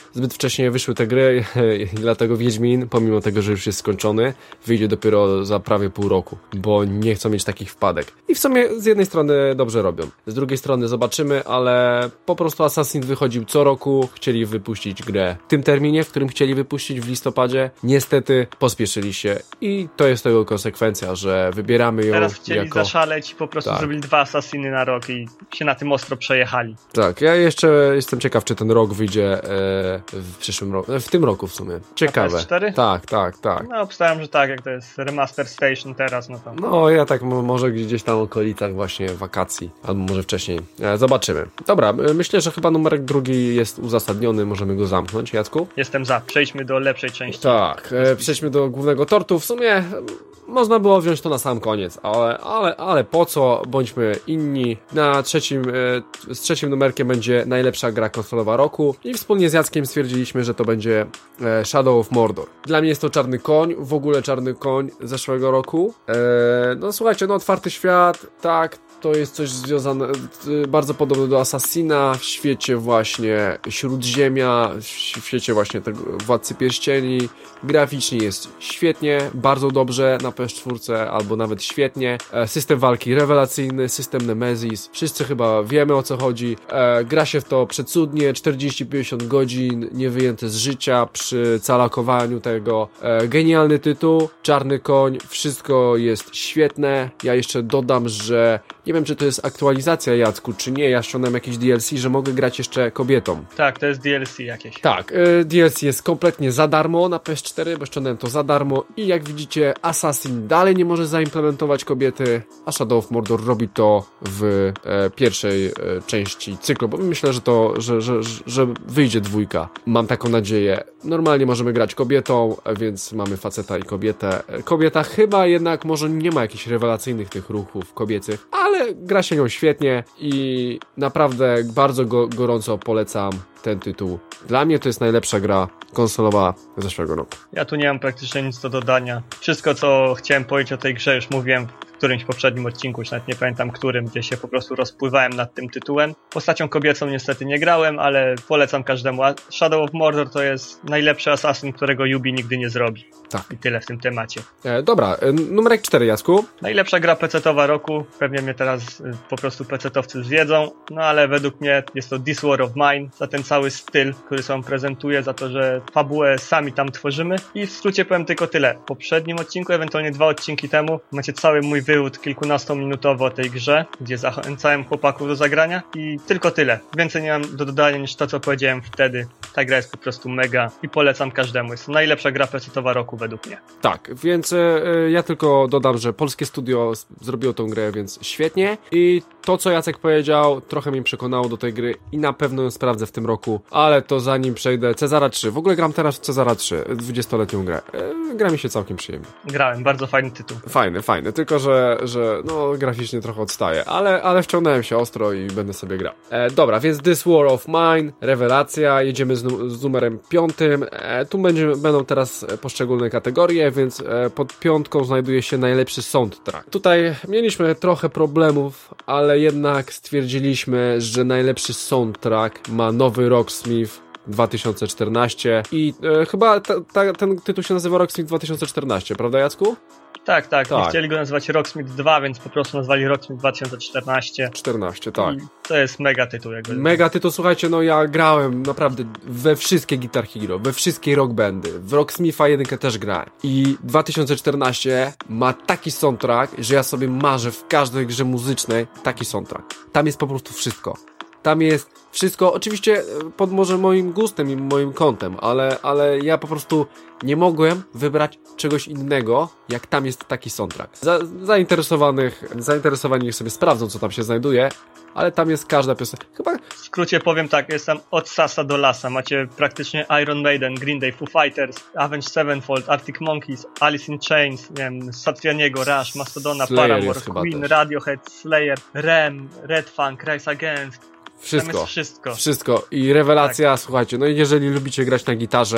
zbyt wcześnie wyszły te gry i dlatego Wiedźmin, pomimo tego, że już jest skończony, wyjdzie dopiero za prawie pół roku, bo nie chcą mieć takich wpadek. I w sumie z jednej strony dobrze robią, z drugiej strony zobaczymy, ale po prostu Assassin wychodził co roku, chcieli wypuścić grę w tym terminie, w którym chcieli wypuścić w listopadzie. Niestety pospieszyli się i to jest tego konsekwencja, że wybieramy ją Teraz chcieli jako... zaszaleć i po prostu tak. zrobili dwa Assassiny na rok i się na tym ostro przejechali. Tak, ja jeszcze jestem ciekaw, czy ten rok wyjdzie e, w przyszłym roku, w tym roku w sumie. Ciekawe. Na P S cztery? Tak, tak, tak. No, obstawiam, że tak, jak to jest Remaster Station teraz, no to... No, ja tak m- może gdzieś tam w okolicach właśnie wakacji, albo może wcześniej. E, zobaczymy. Dobra, e, myślę, że chyba numerek drugi jest uzasadniony, możemy go zamknąć, Jacku? Jestem za. Przejdźmy do lepszej części. Tak, e, przejdźmy do głównego tortu. W sumie e, można było wziąć to na sam koniec, ale, ale, ale po co? Bądźmy inni. Na trzecim, e, z trzecim numerkiem będzie najlepsza gra konsolowa roku i wspólnie z Jackiem stwierdziliśmy, że to będzie e, Shadow of Mordor. Dla mnie jest to czarny koń, w ogóle czarny koń zeszłego roku. E, no słuchajcie, no otwarty świat, tak, to jest coś związane, bardzo podobne do Assassina, w świecie właśnie Śródziemia, w świecie właśnie tego Władcy Pierścieni. Graficznie jest świetnie, bardzo dobrze na P S cztery, albo nawet świetnie. System walki rewelacyjny, system Nemesis, wszyscy chyba wiemy, o co chodzi. Gra się w to przecudnie, czterdzieści do pięćdziesięciu godzin, nie wyjęte z życia przy calakowaniu tego. Genialny tytuł, czarny koń, wszystko jest świetne. Ja jeszcze dodam, że nie wiem, czy to jest aktualizacja, Jacku, czy nie. Ja ściągnąłem jakieś D L C, że mogę grać jeszcze kobietą. Tak, to jest D L C jakieś. Tak, y, D L C jest kompletnie za darmo na P S cztery, bo ściągnąłem to za darmo i jak widzicie, Assassin dalej nie może zaimplementować kobiety, a Shadow of Mordor robi to w e, pierwszej e, części cyklu, bo myślę, że to, że, że, że, że wyjdzie dwójka. Mam taką nadzieję. Normalnie możemy grać kobietą, więc mamy faceta i kobietę. Kobieta chyba jednak może nie ma jakichś rewelacyjnych tych ruchów kobiecych, ale gra się nią świetnie i naprawdę bardzo go, gorąco polecam ten tytuł. Dla mnie to jest najlepsza gra konsolowa zeszłego roku. Ja tu nie mam praktycznie nic do dodania. Wszystko, co chciałem powiedzieć o tej grze, już mówiłem w którymś poprzednim odcinku, już nawet nie pamiętam którym, gdzie się po prostu rozpływałem nad tym tytułem. Postacią kobiecą niestety nie grałem, ale polecam każdemu. A Shadow of Mordor to jest najlepszy Assassin, którego Ubi nigdy nie zrobi. Tak. I tyle w tym temacie. E, dobra, e, numerek cztery, Jacku. Najlepsza gra pecetowa roku. Pewnie mnie teraz y, po prostu pecetowcy zwiedzą, no ale według mnie jest to This War of Mine, za ten cały styl, który sam prezentuje, za to, że fabułę sami tam tworzymy. I w skrócie powiem tylko tyle. W poprzednim odcinku, ewentualnie dwa odcinki temu, macie cały mój wywód kilkunastominutowy o tej grze, gdzie zachęcałem chłopaków do zagrania i tylko tyle. Więcej nie mam do dodania niż to, co powiedziałem wtedy. Ta gra jest po prostu mega i polecam każdemu. Jest to najlepsza gra pecetowa roku według mnie. Tak, więc e, ja tylko dodam, że polskie studio zrobiło tą grę, więc świetnie. I to, co Jacek powiedział, trochę mnie przekonało do tej gry i na pewno ją sprawdzę w tym roku, ale to zanim przejdę, Cezara trzy. W ogóle gram teraz w Cezara trzy, dwudziestoletnią grę. E, gra mi się całkiem przyjemnie. Grałem, bardzo fajny tytuł. Fajny, fajny, tylko że, że no graficznie trochę odstaje, ale, ale wciągnąłem się ostro i będę sobie grał. E, dobra, więc This War of Mine, rewelacja, jedziemy z, nu- z numerem piątym. E, tu będzie, będą teraz poszczególne kategorie, więc e, pod piątką znajduje się najlepszy soundtrack. Tutaj mieliśmy trochę problemów, ale jednak stwierdziliśmy, że najlepszy soundtrack ma nowy Rocksmith dwa tysiące czternaście i e, chyba ta, ta, ten tytuł się nazywa Rocksmith dwa tysiące czternaście, prawda, Jacku? Tak, tak, Tak. nie chcieli go nazywać Rocksmith dwa, więc po prostu nazwali Rocksmith dwa tysiące czternaście. czternaście, tak. I to jest mega tytuł. Jakby. Mega tytuł, słuchajcie, no ja grałem naprawdę we wszystkie Guitar Hero, we wszystkie rock bandy, w Rocksmitha jedynkę też grałem. I dwa tysiące czternaście ma taki soundtrack, że ja sobie marzę w każdej grze muzycznej taki soundtrack. Tam jest po prostu wszystko. Tam jest wszystko, oczywiście pod może moim gustem i moim kątem, ale, ale ja po prostu nie mogłem wybrać czegoś innego, jak tam jest taki soundtrack. Za, zainteresowanych, zainteresowani niech sobie sprawdzą, co tam się znajduje, ale tam jest każda piosenka. Chyba... W skrócie powiem tak, jestem od sasa do lasa. Macie praktycznie Iron Maiden, Green Day, Foo Fighters, Avenged Sevenfold, Arctic Monkeys, Alice in Chains, nie wiem, Satrianiego, Rush, Mastodona, Slayer Paramore, Queen, też. Radiohead, Slayer, Rem, Red Funk, Rise Against. Wszystko, wszystko. Wszystko. I rewelacja, tak. Słuchajcie, no i jeżeli lubicie grać na gitarze,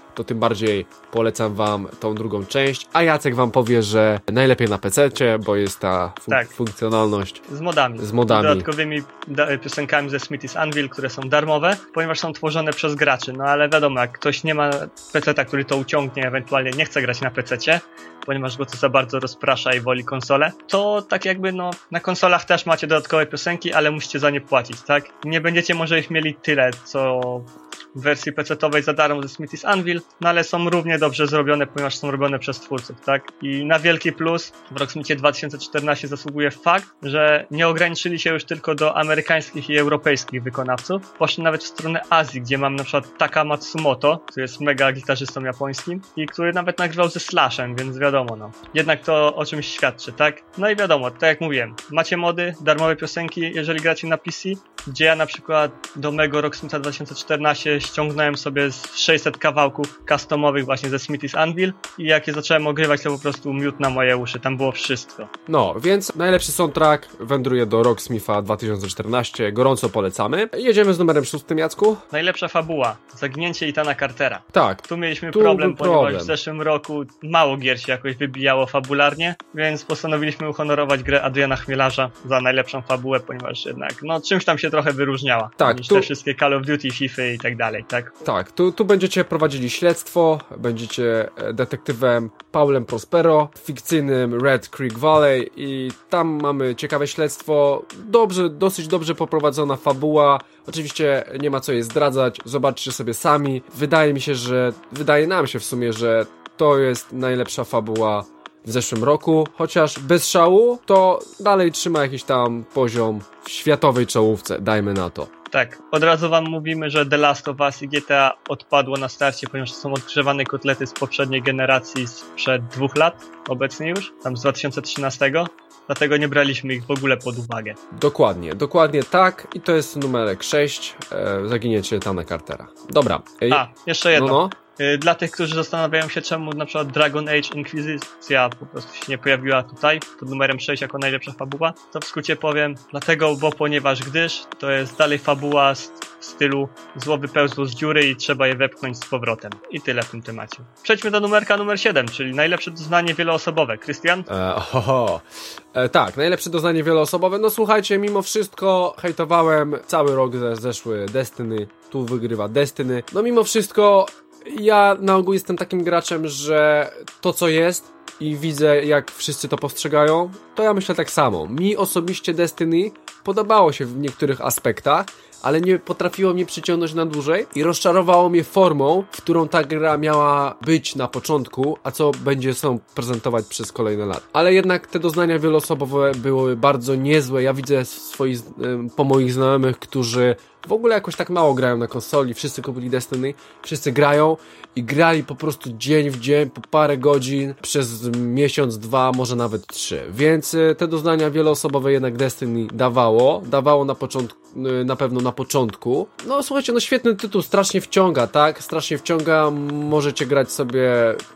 to tym bardziej polecam wam tą drugą część, a Jacek wam powie, że najlepiej na pececie, bo jest ta fun- tak. funkcjonalność z modami, z modami. dodatkowymi da- piosenkami ze Smithy's Anvil, które są darmowe, ponieważ są tworzone przez graczy, no ale wiadomo, jak ktoś nie ma peceta, który to uciągnie, ewentualnie nie chce grać na pececie, ponieważ go to za bardzo rozprasza i woli konsolę, to tak jakby no na konsolach też macie dodatkowe piosenki, ale musicie za nie płacić, tak? Nie będziecie może ich mieli tyle, co w wersji pecetowej za darmo ze Smithy's Anvil, no ale są równie dobrze zrobione, ponieważ są robione przez twórców, tak? I na wielki plus w Rocksmithie dwa tysiące czternastym zasługuje fakt, że nie ograniczyli się już tylko do amerykańskich i europejskich wykonawców, poszli nawet w stronę Azji, gdzie mam na przykład Taka Matsumoto, który jest mega gitarzystą japońskim i który nawet nagrywał ze Slashem, więc wiadomo, no. Jednak to o czymś świadczy, tak? No i wiadomo, tak jak mówiłem, macie mody, darmowe piosenki, jeżeli gracie na P C, gdzie ja na przykład do mego Rocksmitha dwa tysiące czternastego ściągnąłem sobie z sześćset kawałków customowych właśnie ze Smithy's Anvil i jak je zacząłem ogrywać, to po prostu miód na moje uszy, tam było wszystko. No, więc najlepszy soundtrack wędruje do Rocksmitha dwa tysiące czternastego, gorąco polecamy. Jedziemy z numerem szóstym, Jacku. Najlepsza fabuła, Zaginięcie Ethana Cartera. Tak. Tu mieliśmy tu problem, ponieważ problem. w zeszłym roku mało gier się jakoś wybijało fabularnie, więc postanowiliśmy uhonorować grę Adriana Chmielarza za najlepszą fabułę, ponieważ jednak, no czymś tam się trochę wyróżniała tak, niż tu... te wszystkie Call of Duty, FIFA i tak dalej, tak? Tak, tu, tu będziecie prowadzili śledztwo, będziecie detektywem Paulem Prospero w fikcyjnym Red Creek Valley i tam mamy ciekawe śledztwo, dobrze, dosyć dobrze poprowadzona fabuła, oczywiście nie ma co jej zdradzać, zobaczcie sobie sami, wydaje mi się, że, wydaje nam się w sumie, że to jest najlepsza fabuła w zeszłym roku, chociaż bez szału, to dalej trzyma jakiś tam poziom w światowej czołówce, dajmy na to. Tak, od razu wam mówimy, że The Last of Us i G T A odpadło na starcie, ponieważ to są odgrzewane kotlety z poprzedniej generacji sprzed dwóch lat, obecnie już, tam z dwa tysiące trzynastego, dlatego nie braliśmy ich w ogóle pod uwagę. Dokładnie, dokładnie tak i to jest numerek sześć, e, Zaginięcie Ethana Cartera. Dobra. Ej, A, jeszcze jedno. No, no. Dla tych, którzy zastanawiają się, czemu na przykład Dragon Age Inkwizycja po prostu się nie pojawiła tutaj, pod numerem sześć jako najlepsza fabuła, to w skrócie powiem, dlatego, bo ponieważ gdyż to jest dalej fabuła w stylu zło wypełzło z dziury i trzeba je wepchnąć z powrotem. I tyle w tym temacie. Przejdźmy do numerka numer siedem, czyli najlepsze doznanie wieloosobowe. Krystian? E, oho. E, tak, najlepsze doznanie wieloosobowe. No słuchajcie, mimo wszystko hejtowałem cały rok zeszły Destiny, tu wygrywa Destiny. No mimo wszystko ja na ogół jestem takim graczem, że to co jest i widzę jak wszyscy to postrzegają, to ja myślę tak samo. Mi osobiście Destiny podobało się w niektórych aspektach, ale nie potrafiło mnie przyciągnąć na dłużej i rozczarowało mnie formą, w którą ta gra miała być na początku, a co będzie są prezentować przez kolejne lata. Ale jednak te doznania wieloosobowe były bardzo niezłe. Ja widzę swoich, po moich znajomych, którzy w ogóle jakoś tak mało grają na konsoli, wszyscy kupili Destiny, wszyscy grają i grali po prostu dzień w dzień, po parę godzin, przez miesiąc, dwa, może nawet trzy. Więc te doznania wieloosobowe jednak Destiny dawało, dawało na początku, na pewno na początku. No słuchajcie, no świetny tytuł, strasznie wciąga, tak? Strasznie wciąga, możecie grać sobie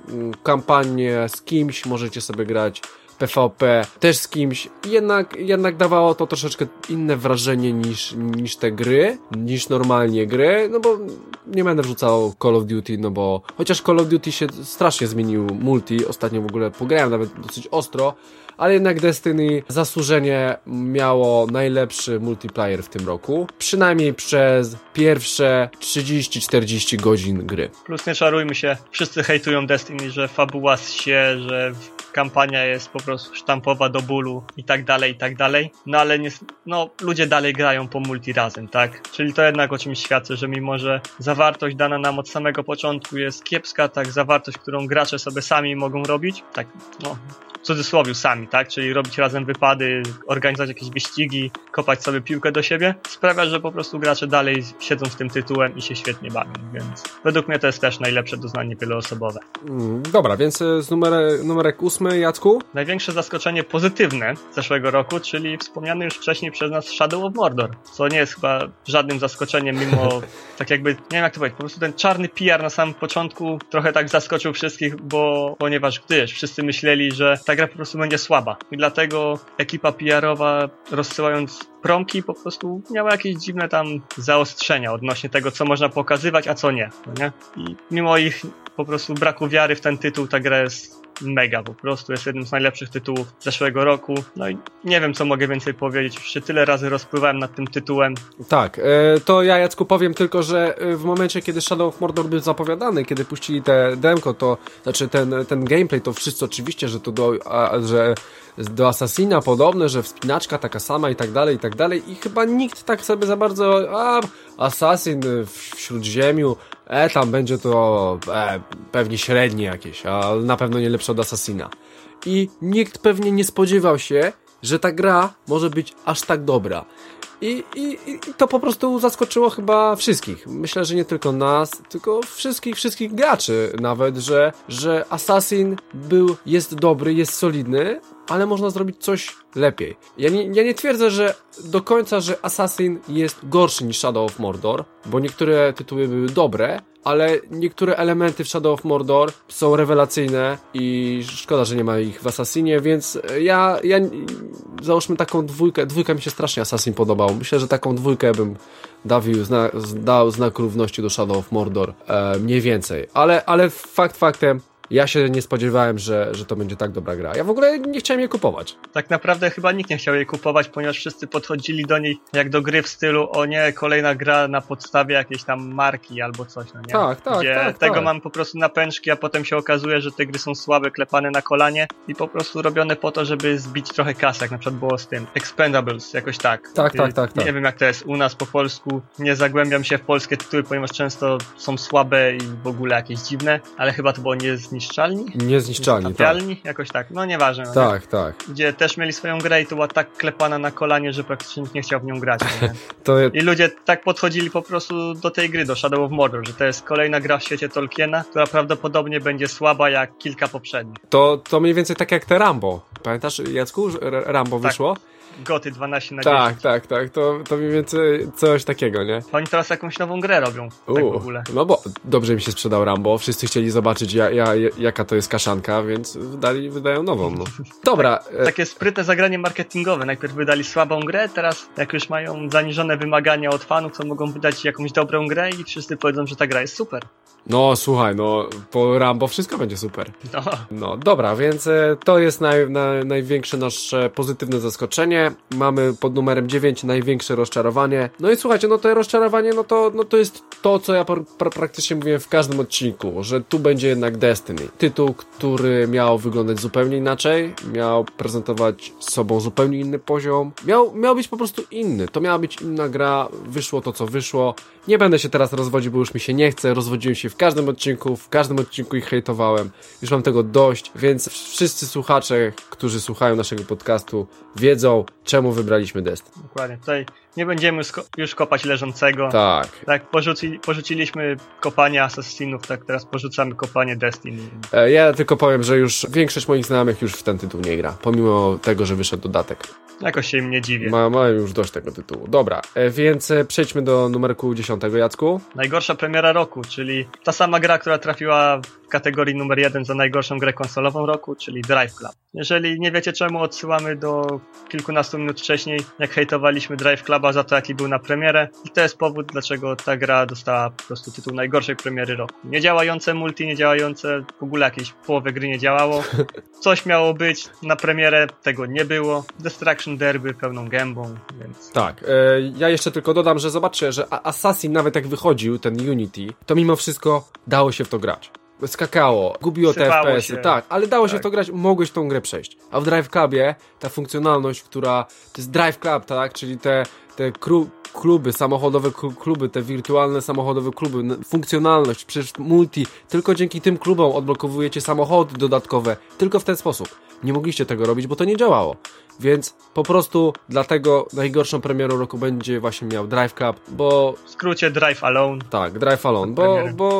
kampanię z kimś, możecie sobie grać P V P też z kimś, jednak, jednak dawało to troszeczkę inne wrażenie niż, niż te gry, niż normalnie gry, no bo nie będę wrzucał Call of Duty, no bo chociaż Call of Duty się strasznie zmienił multi, ostatnio w ogóle pograłem nawet dosyć ostro, ale jednak Destiny zasłużenie miało najlepszy multiplayer w tym roku, przynajmniej przez pierwsze trzydzieści czterdzieści godzin gry. Plus nie czarujmy się, wszyscy hejtują Destiny, że fabuła się, że kampania jest po prostu sztampowa do bólu i tak dalej, i tak dalej, no ale nie, no, ludzie dalej grają po multi razem, tak? Czyli to jednak o czymś świadczy, że mimo, że zawartość dana nam od samego początku jest kiepska, tak zawartość, którą gracze sobie sami mogą robić, tak, no, w cudzysłowie sami, tak? Czyli robić razem wypady, organizować jakieś wyścigi, kopać sobie piłkę do siebie, sprawia, że po prostu gracze dalej siedzą z tym tytułem i się świetnie bawią, więc według mnie to jest też najlepsze doznanie wieloosobowe. Mm, dobra, więc z numer, numerek ósmy, Jacku? Największe zaskoczenie pozytywne zeszłego roku, czyli wspomniany już wcześniej przez nas Shadow of Mordor, co nie jest chyba żadnym zaskoczeniem, mimo tak jakby, nie wiem jak to powiedzieć, po prostu ten czarny P R na samym początku trochę tak zaskoczył wszystkich, bo ponieważ gdyż wszyscy myśleli, że tak ta gra po prostu będzie słaba. I dlatego ekipa P R-owa, rozsyłając promki, po prostu miała jakieś dziwne tam zaostrzenia odnośnie tego, co można pokazywać, a co nie, no nie? I mimo ich po prostu braku wiary w ten tytuł, ta gra jest mega, po prostu jest jednym z najlepszych tytułów zeszłego roku. No i nie wiem, co mogę więcej powiedzieć. Już się tyle razy rozpływałem nad tym tytułem. Tak, to ja, Jacku, powiem tylko, że w momencie, kiedy Shadow of Mordor był zapowiadany, kiedy puścili te demko, to znaczy ten, ten gameplay, to wszyscy oczywiście, że to do, a, że do Assassina podobne, że wspinaczka taka sama i tak dalej, i tak dalej. I chyba nikt tak sobie za bardzo, a Assassin w Śródziemiu, e, tam będzie to e, pewnie średnie jakieś, a na pewno nie lepsze od Assassina. I nikt pewnie nie spodziewał się, że ta gra może być aż tak dobra. I, i, i to po prostu zaskoczyło chyba wszystkich. Myślę, że nie tylko nas, tylko wszystkich, wszystkich graczy nawet, że, że Assassin był, jest dobry, jest solidny, ale można zrobić coś lepiej. Ja nie, ja nie twierdzę, że do końca, że Assassin jest gorszy niż Shadow of Mordor, bo niektóre tytuły były dobre, ale niektóre elementy w Shadow of Mordor są rewelacyjne i szkoda, że nie ma ich w Assassinie, więc ja, ja załóżmy taką dwójkę, dwójka mi się strasznie Assassin podobał. Myślę, że taką dwójkę bym dawił, zna, dał znak równości do Shadow of Mordor, e, mniej więcej. Ale, ale fakt faktem, ja się nie spodziewałem, że, że to będzie tak dobra gra. Ja w ogóle nie chciałem jej kupować. Tak naprawdę chyba nikt nie chciał jej kupować, ponieważ wszyscy podchodzili do niej jak do gry w stylu o nie, kolejna gra na podstawie jakiejś tam marki albo coś, no nie? Tak, tak, Gdzie tak. tego tak. mam po prostu na pęczki, a potem się okazuje, że te gry są słabe, klepane na kolanie i po prostu robione po to, żeby zbić trochę kasy, jak na przykład było z tym Expendables, jakoś tak. Tak, tak, tak, tak. Nie wiem jak to jest u nas po polsku, nie zagłębiam się w polskie tytuły, ponieważ często są słabe i w ogóle jakieś dziwne, ale chyba to było Niezniszczalni? Niezniszczalni, tak. Jakoś tak, no nieważne. No tak, nie? tak. Gdzie też mieli swoją grę i to była tak klepana na kolanie, że praktycznie nikt nie chciał w nią grać. Nie? to... I ludzie tak podchodzili po prostu do tej gry, do Shadow of Mordor, że to jest kolejna gra w świecie Tolkiena, która prawdopodobnie będzie słaba jak kilka poprzednich. To, to mniej więcej tak jak te Rambo. Pamiętasz, Jacku, że Rambo tak. wyszło? Goty dwanaście na dziesięć. Tak, tak, tak, to, to mniej więcej coś takiego, nie? Oni teraz jakąś nową grę robią, U, tak w ogóle. No bo dobrze mi się sprzedał Rambo, wszyscy chcieli zobaczyć ja, ja, jaka to jest kaszanka, więc wydali, wydają nową, no. Dobra. Tak, takie sprytne zagranie marketingowe, najpierw wydali słabą grę, teraz jak już mają zaniżone wymagania od fanów, to mogą wydać jakąś dobrą grę i wszyscy powiedzą, że ta gra jest super. No słuchaj, no po Rambo wszystko będzie super. No, no dobra, więc e, to jest naj, na, największe nasze pozytywne zaskoczenie. Mamy pod numerem dziewięć największe rozczarowanie. No i słuchajcie, no to rozczarowanie, no to, no to jest to, co ja pr- pr- praktycznie mówiłem w każdym odcinku, że tu będzie jednak Destiny. Tytuł, który miał wyglądać zupełnie inaczej, miał prezentować sobą zupełnie inny poziom, miał, miał być po prostu inny. To miała być inna gra, wyszło to, co wyszło. Nie będę się teraz rozwodził, bo już mi się nie chce. Rozwodziłem się w każdym odcinku, w każdym odcinku ich hejtowałem. Już mam tego dość, więc wszyscy słuchacze, którzy słuchają naszego podcastu, wiedzą, czemu wybraliśmy Destiny. Dokładnie. Tutaj nie będziemy już kopać leżącego. Tak. Tak, porzuci, porzuciliśmy kopanie Assassinów, tak teraz porzucamy kopanie Destiny. E, ja tylko powiem, że już większość moich znajomych już w ten tytuł nie gra, pomimo tego, że wyszedł dodatek. Jakoś się im nie dziwię. Ma, mają już dość tego tytułu. Dobra, e, więc e, przejdźmy do numerku dziesiątego, Jacku. Najgorsza premiera roku, czyli ta sama gra, która trafiła w kategorii numer jeden za najgorszą grę konsolową roku, czyli Drive Club. Jeżeli nie wiecie czemu, odsyłamy do kilkunastu minut wcześniej, jak hejtowaliśmy Drive Cluba za to, jaki był na premierę. I to jest powód, dlaczego ta gra dostała po prostu tytuł najgorszej premiery roku. Niedziałające multi, niedziałające, w ogóle jakieś połowy gry nie działało. Coś miało być na premierę, tego nie było. Destruction Derby pełną gębą, więc... Tak, e, ja jeszcze tylko dodam, że zobaczcie, że Assassin nawet jak wychodził, ten Unity, to mimo wszystko dało się w to grać. Skakało, gubiło te F P S-y, tak, ale dało tak. się w to grać, mogłeś tą grę przejść. A w Drive Clubie ta funkcjonalność, która, to jest Drive Club, tak, czyli te, te kru, kluby, samochodowe kluby, te wirtualne samochodowe kluby, funkcjonalność, przecież multi, tylko dzięki tym klubom odblokowujecie samochody dodatkowe, tylko w ten sposób. Nie mogliście tego robić, bo to nie działało. Więc po prostu dlatego najgorszą premierą roku będzie właśnie miał Drive Club, bo... W skrócie Drive Alone. Tak, Drive Alone, bo, bo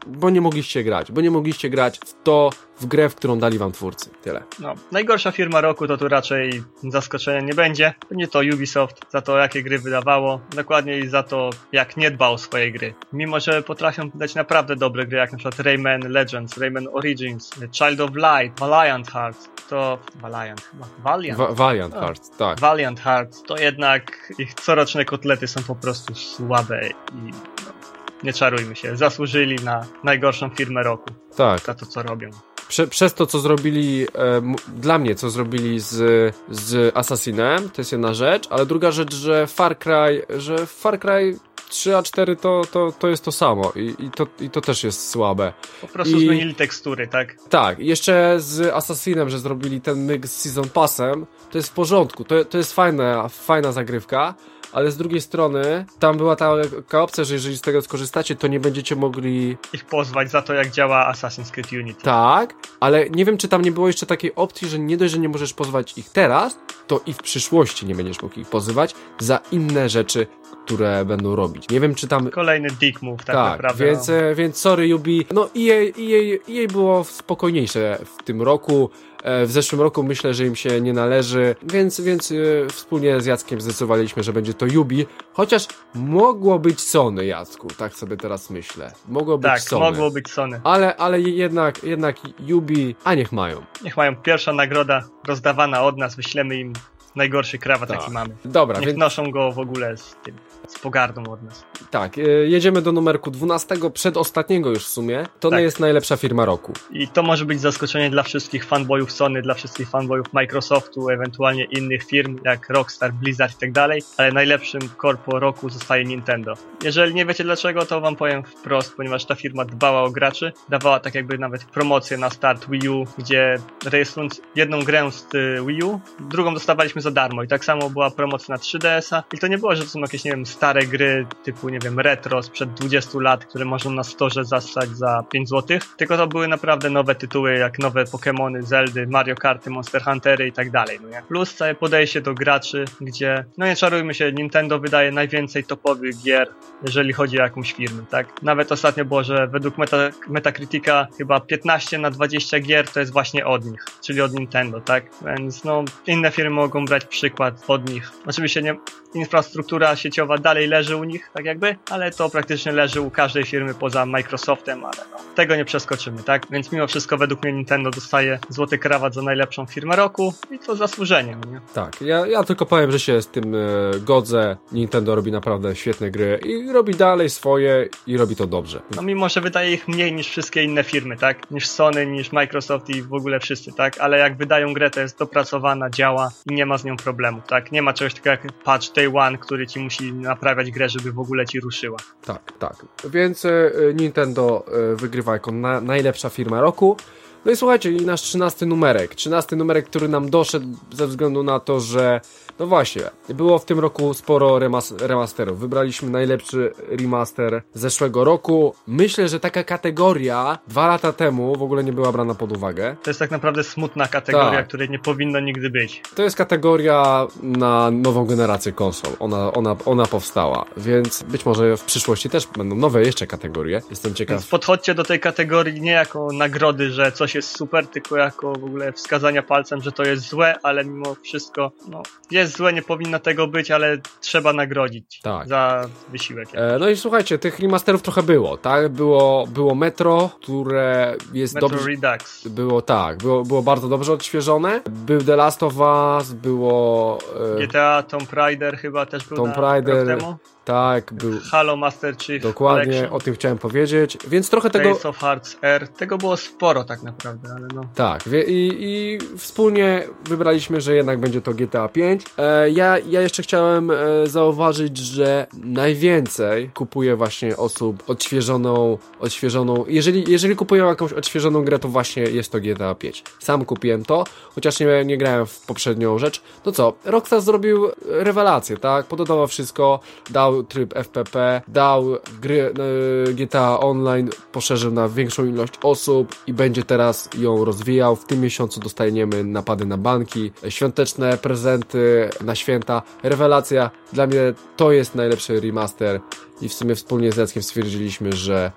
bo nie mogliście grać, bo nie mogliście grać w to, w grę, w którą dali wam twórcy. Tyle. No, najgorsza firma roku to tu raczej zaskoczenia nie będzie. Nie to Ubisoft, za to jakie gry wydawało, dokładniej za to jak nie dba o swoje gry. Mimo, że potrafią dać naprawdę dobre gry, jak na przykład Rayman Legends, Rayman Origins, Child of Light, Valiant Hearts, to... Valiant chyba? Valiant? Va- Valiant no. Hearts, tak. Valiant Hearts, to jednak ich coroczne kotlety są po prostu słabe i no, nie czarujmy się, zasłużyli na najgorszą firmę roku. Tak. Za to, co robią. Prze, przez to, co zrobili e, m, dla mnie, co zrobili z, z Assassinem, to jest jedna rzecz, ale druga rzecz, że Far Cry, że Far Cry trzy a cztery to, to, to jest to samo i, i, to, i to też jest słabe. Po prostu I, zmienili tekstury, tak? Tak, jeszcze z Assassinem, że zrobili ten mix z Season Passem, to jest w porządku, to, to jest fajna, fajna zagrywka, ale z drugiej strony tam była taka opcja, że jeżeli z tego skorzystacie, to nie będziecie mogli ich pozwać za to, jak działa Assassin's Creed Unity. Tak, ale nie wiem, czy tam nie było jeszcze takiej opcji, że nie dość, że nie możesz pozwać ich teraz, to i w przyszłości nie będziesz mógł ich pozywać za inne rzeczy, które będą robić. Nie wiem, czy tam... Kolejny dick move, tak, tak naprawdę. Więc, no. więc sorry Ubi, no E A, E A, E A było spokojniejsze w tym roku. W zeszłym roku myślę, że im się nie należy, więc, więc yy, wspólnie z Jackiem zdecydowaliśmy, że będzie to Ubi, chociaż mogło być Sony, Jacku, tak sobie teraz myślę. Mogło być tak, Sony. mogło być Sony. Ale, ale jednak, jednak Ubi, a niech mają. Niech mają pierwsza nagroda rozdawana od nas, wyślemy im najgorszy krawat, tak. jaki mamy. Dobra, niech więc... noszą go w ogóle z tym, z pogardą od nas. Tak, yy, jedziemy do numerku dwunastego, przedostatniego już w sumie. To tak. nie jest najlepsza firma roku. I to może być zaskoczenie dla wszystkich fanboyów Sony, dla wszystkich fanboyów Microsoftu, ewentualnie innych firm jak Rockstar, Blizzard i tak dalej, ale najlepszym korpo roku zostaje Nintendo. Jeżeli nie wiecie dlaczego, to wam powiem wprost, ponieważ ta firma dbała o graczy, dawała tak jakby nawet promocję na start Wii U, gdzie rejestrując jedną grę z Wii U, drugą dostawaliśmy za darmo i tak samo była promocja na trzy D S a i to nie było, że to są jakieś, nie wiem, stare gry typu, nie wiem, retro sprzed dwudziestu lat, które można na storze zastać za pięć złotych, tylko to były naprawdę nowe tytuły, jak nowe Pokémony, Zeldy, Mario Karty, Monster Huntery i tak dalej, no nie? Plus całe podejście do graczy, gdzie, no nie czarujmy się, Nintendo wydaje najwięcej topowych gier, jeżeli chodzi o jakąś firmę, tak? Nawet ostatnio było, że według Meta, Metacritica chyba piętnaście na dwadzieścia gier to jest właśnie od nich, czyli od Nintendo, tak? Więc no, inne firmy mogą brać przykład od nich. Oczywiście nie, infrastruktura sieciowa dalej leży u nich, tak jakby, ale to praktycznie leży u każdej firmy poza Microsoftem, ale no, tego nie przeskoczymy, tak? Więc mimo wszystko według mnie Nintendo dostaje złoty krawat za najlepszą firmę roku i to zasłużenie, nie? Tak, ja, ja tylko powiem, że się z tym e, godzę. Nintendo robi naprawdę świetne gry i robi dalej swoje i robi to dobrze. No mimo, że wydaje ich mniej niż wszystkie inne firmy, tak? Niż Sony, niż Microsoft i w ogóle wszyscy, tak? Ale jak wydają grę, to jest dopracowana, działa i nie ma z nią problemu, tak? Nie ma czegoś takiego jak patch day one, który ci musi naprawiać grę, żeby w ogóle ci ruszyła. Tak, tak. Więc e, Nintendo e, wygrywa jako na, najlepsza firma roku. No i słuchajcie, i nasz trzynasty numerek. trzynasty numerek, który nam doszedł ze względu na to, że no właśnie, było w tym roku sporo remas- remasterów. Wybraliśmy najlepszy remaster zeszłego roku. Myślę, że taka kategoria dwa lata temu w ogóle nie była brana pod uwagę. To jest tak naprawdę smutna kategoria, tak. której nie powinno nigdy być. To jest kategoria na nową generację konsol. Ona, ona, ona powstała, więc być może w przyszłości też będą nowe jeszcze kategorie. Jestem ciekaw. Więc podchodźcie do tej kategorii nie jako nagrody, że coś jest super, tylko jako w ogóle wskazania palcem, że to jest złe, ale mimo wszystko, no, jest złe, nie powinno tego być, ale trzeba nagrodzić tak. za wysiłek. E, no i słuchajcie, tych remasterów trochę było, tak? Było, było Metro, które jest Metro dobrze... Redux. Było tak, było, było bardzo dobrze odświeżone. Był The Last of Us, było... E, G T A, Tomb Raider chyba też był Tomb na Raider, rok temu. Tak, był... Halo Master Chief Dokładnie, Collection. o tym chciałem powiedzieć, więc trochę tego... Tales of Hearts R. Tego było sporo tak naprawdę, ale no. Tak, wie, i, i wspólnie wybraliśmy, że jednak będzie to G T A pięć. E, ja, ja jeszcze chciałem e, zauważyć, że najwięcej kupuje właśnie osób odświeżoną, odświeżoną, jeżeli, jeżeli kupują jakąś odświeżoną grę, to właśnie jest to G T A pięć. Sam kupiłem to, chociaż nie, nie grałem w poprzednią rzecz. No co, Rockstar zrobił rewelację, tak? Pododawał wszystko, dał tryb F P P, dał gry e, G T A Online, poszerzył na większą ilość osób i będzie teraz ją rozwijał. W tym miesiącu dostajemy napady na banki, świąteczne prezenty na święta. Rewelacja. Dla mnie to jest najlepszy remaster i w sumie wspólnie z Jackiem stwierdziliśmy, że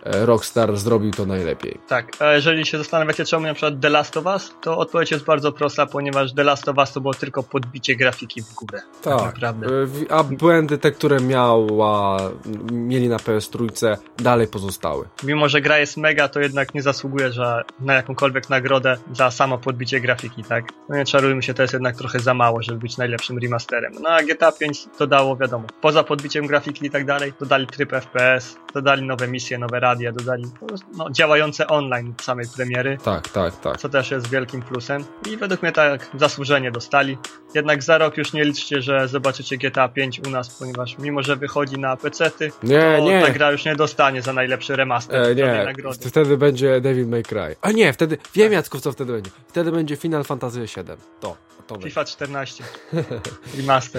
Rockstar zrobił to najlepiej. Tak, a jeżeli się zastanawiacie, czemu na przykład The Last of Us, to odpowiedź jest bardzo prosta, ponieważ The Last of Us to było tylko podbicie grafiki w górę. Tak, tak naprawdę. A błędy te, które miała, mieli na P S trzy, dalej pozostały. Mimo, że gra jest mega, to jednak nie zasługuje że na jakąkolwiek nagrodę za samo podbicie grafiki, tak? No nie czarujmy się, to jest jednak trochę za mało, żeby być najlepszym remasterem. No a G T A pięć dodało, wiadomo, poza podbiciem grafiki i tak dalej, dodali tryb F P S, dodali nowe misje, nowe radia, dodali no, działające online od samej premiery. Tak, tak, tak. Co też jest wielkim plusem. I według mnie tak zasłużenie dostali. Jednak za rok już nie liczcie, że zobaczycie G T A pięć u nas, ponieważ mimo, że wychodzi na pecety, nie, to nie. ta gra już nie dostanie za najlepszy remaster. E, nie, nagrody. Wtedy będzie Devil May Cry. A nie, wtedy, wiem Jacków, co wtedy będzie. Wtedy będzie Final Fantasy siedem. To, to FIFA czternaście. Remaster.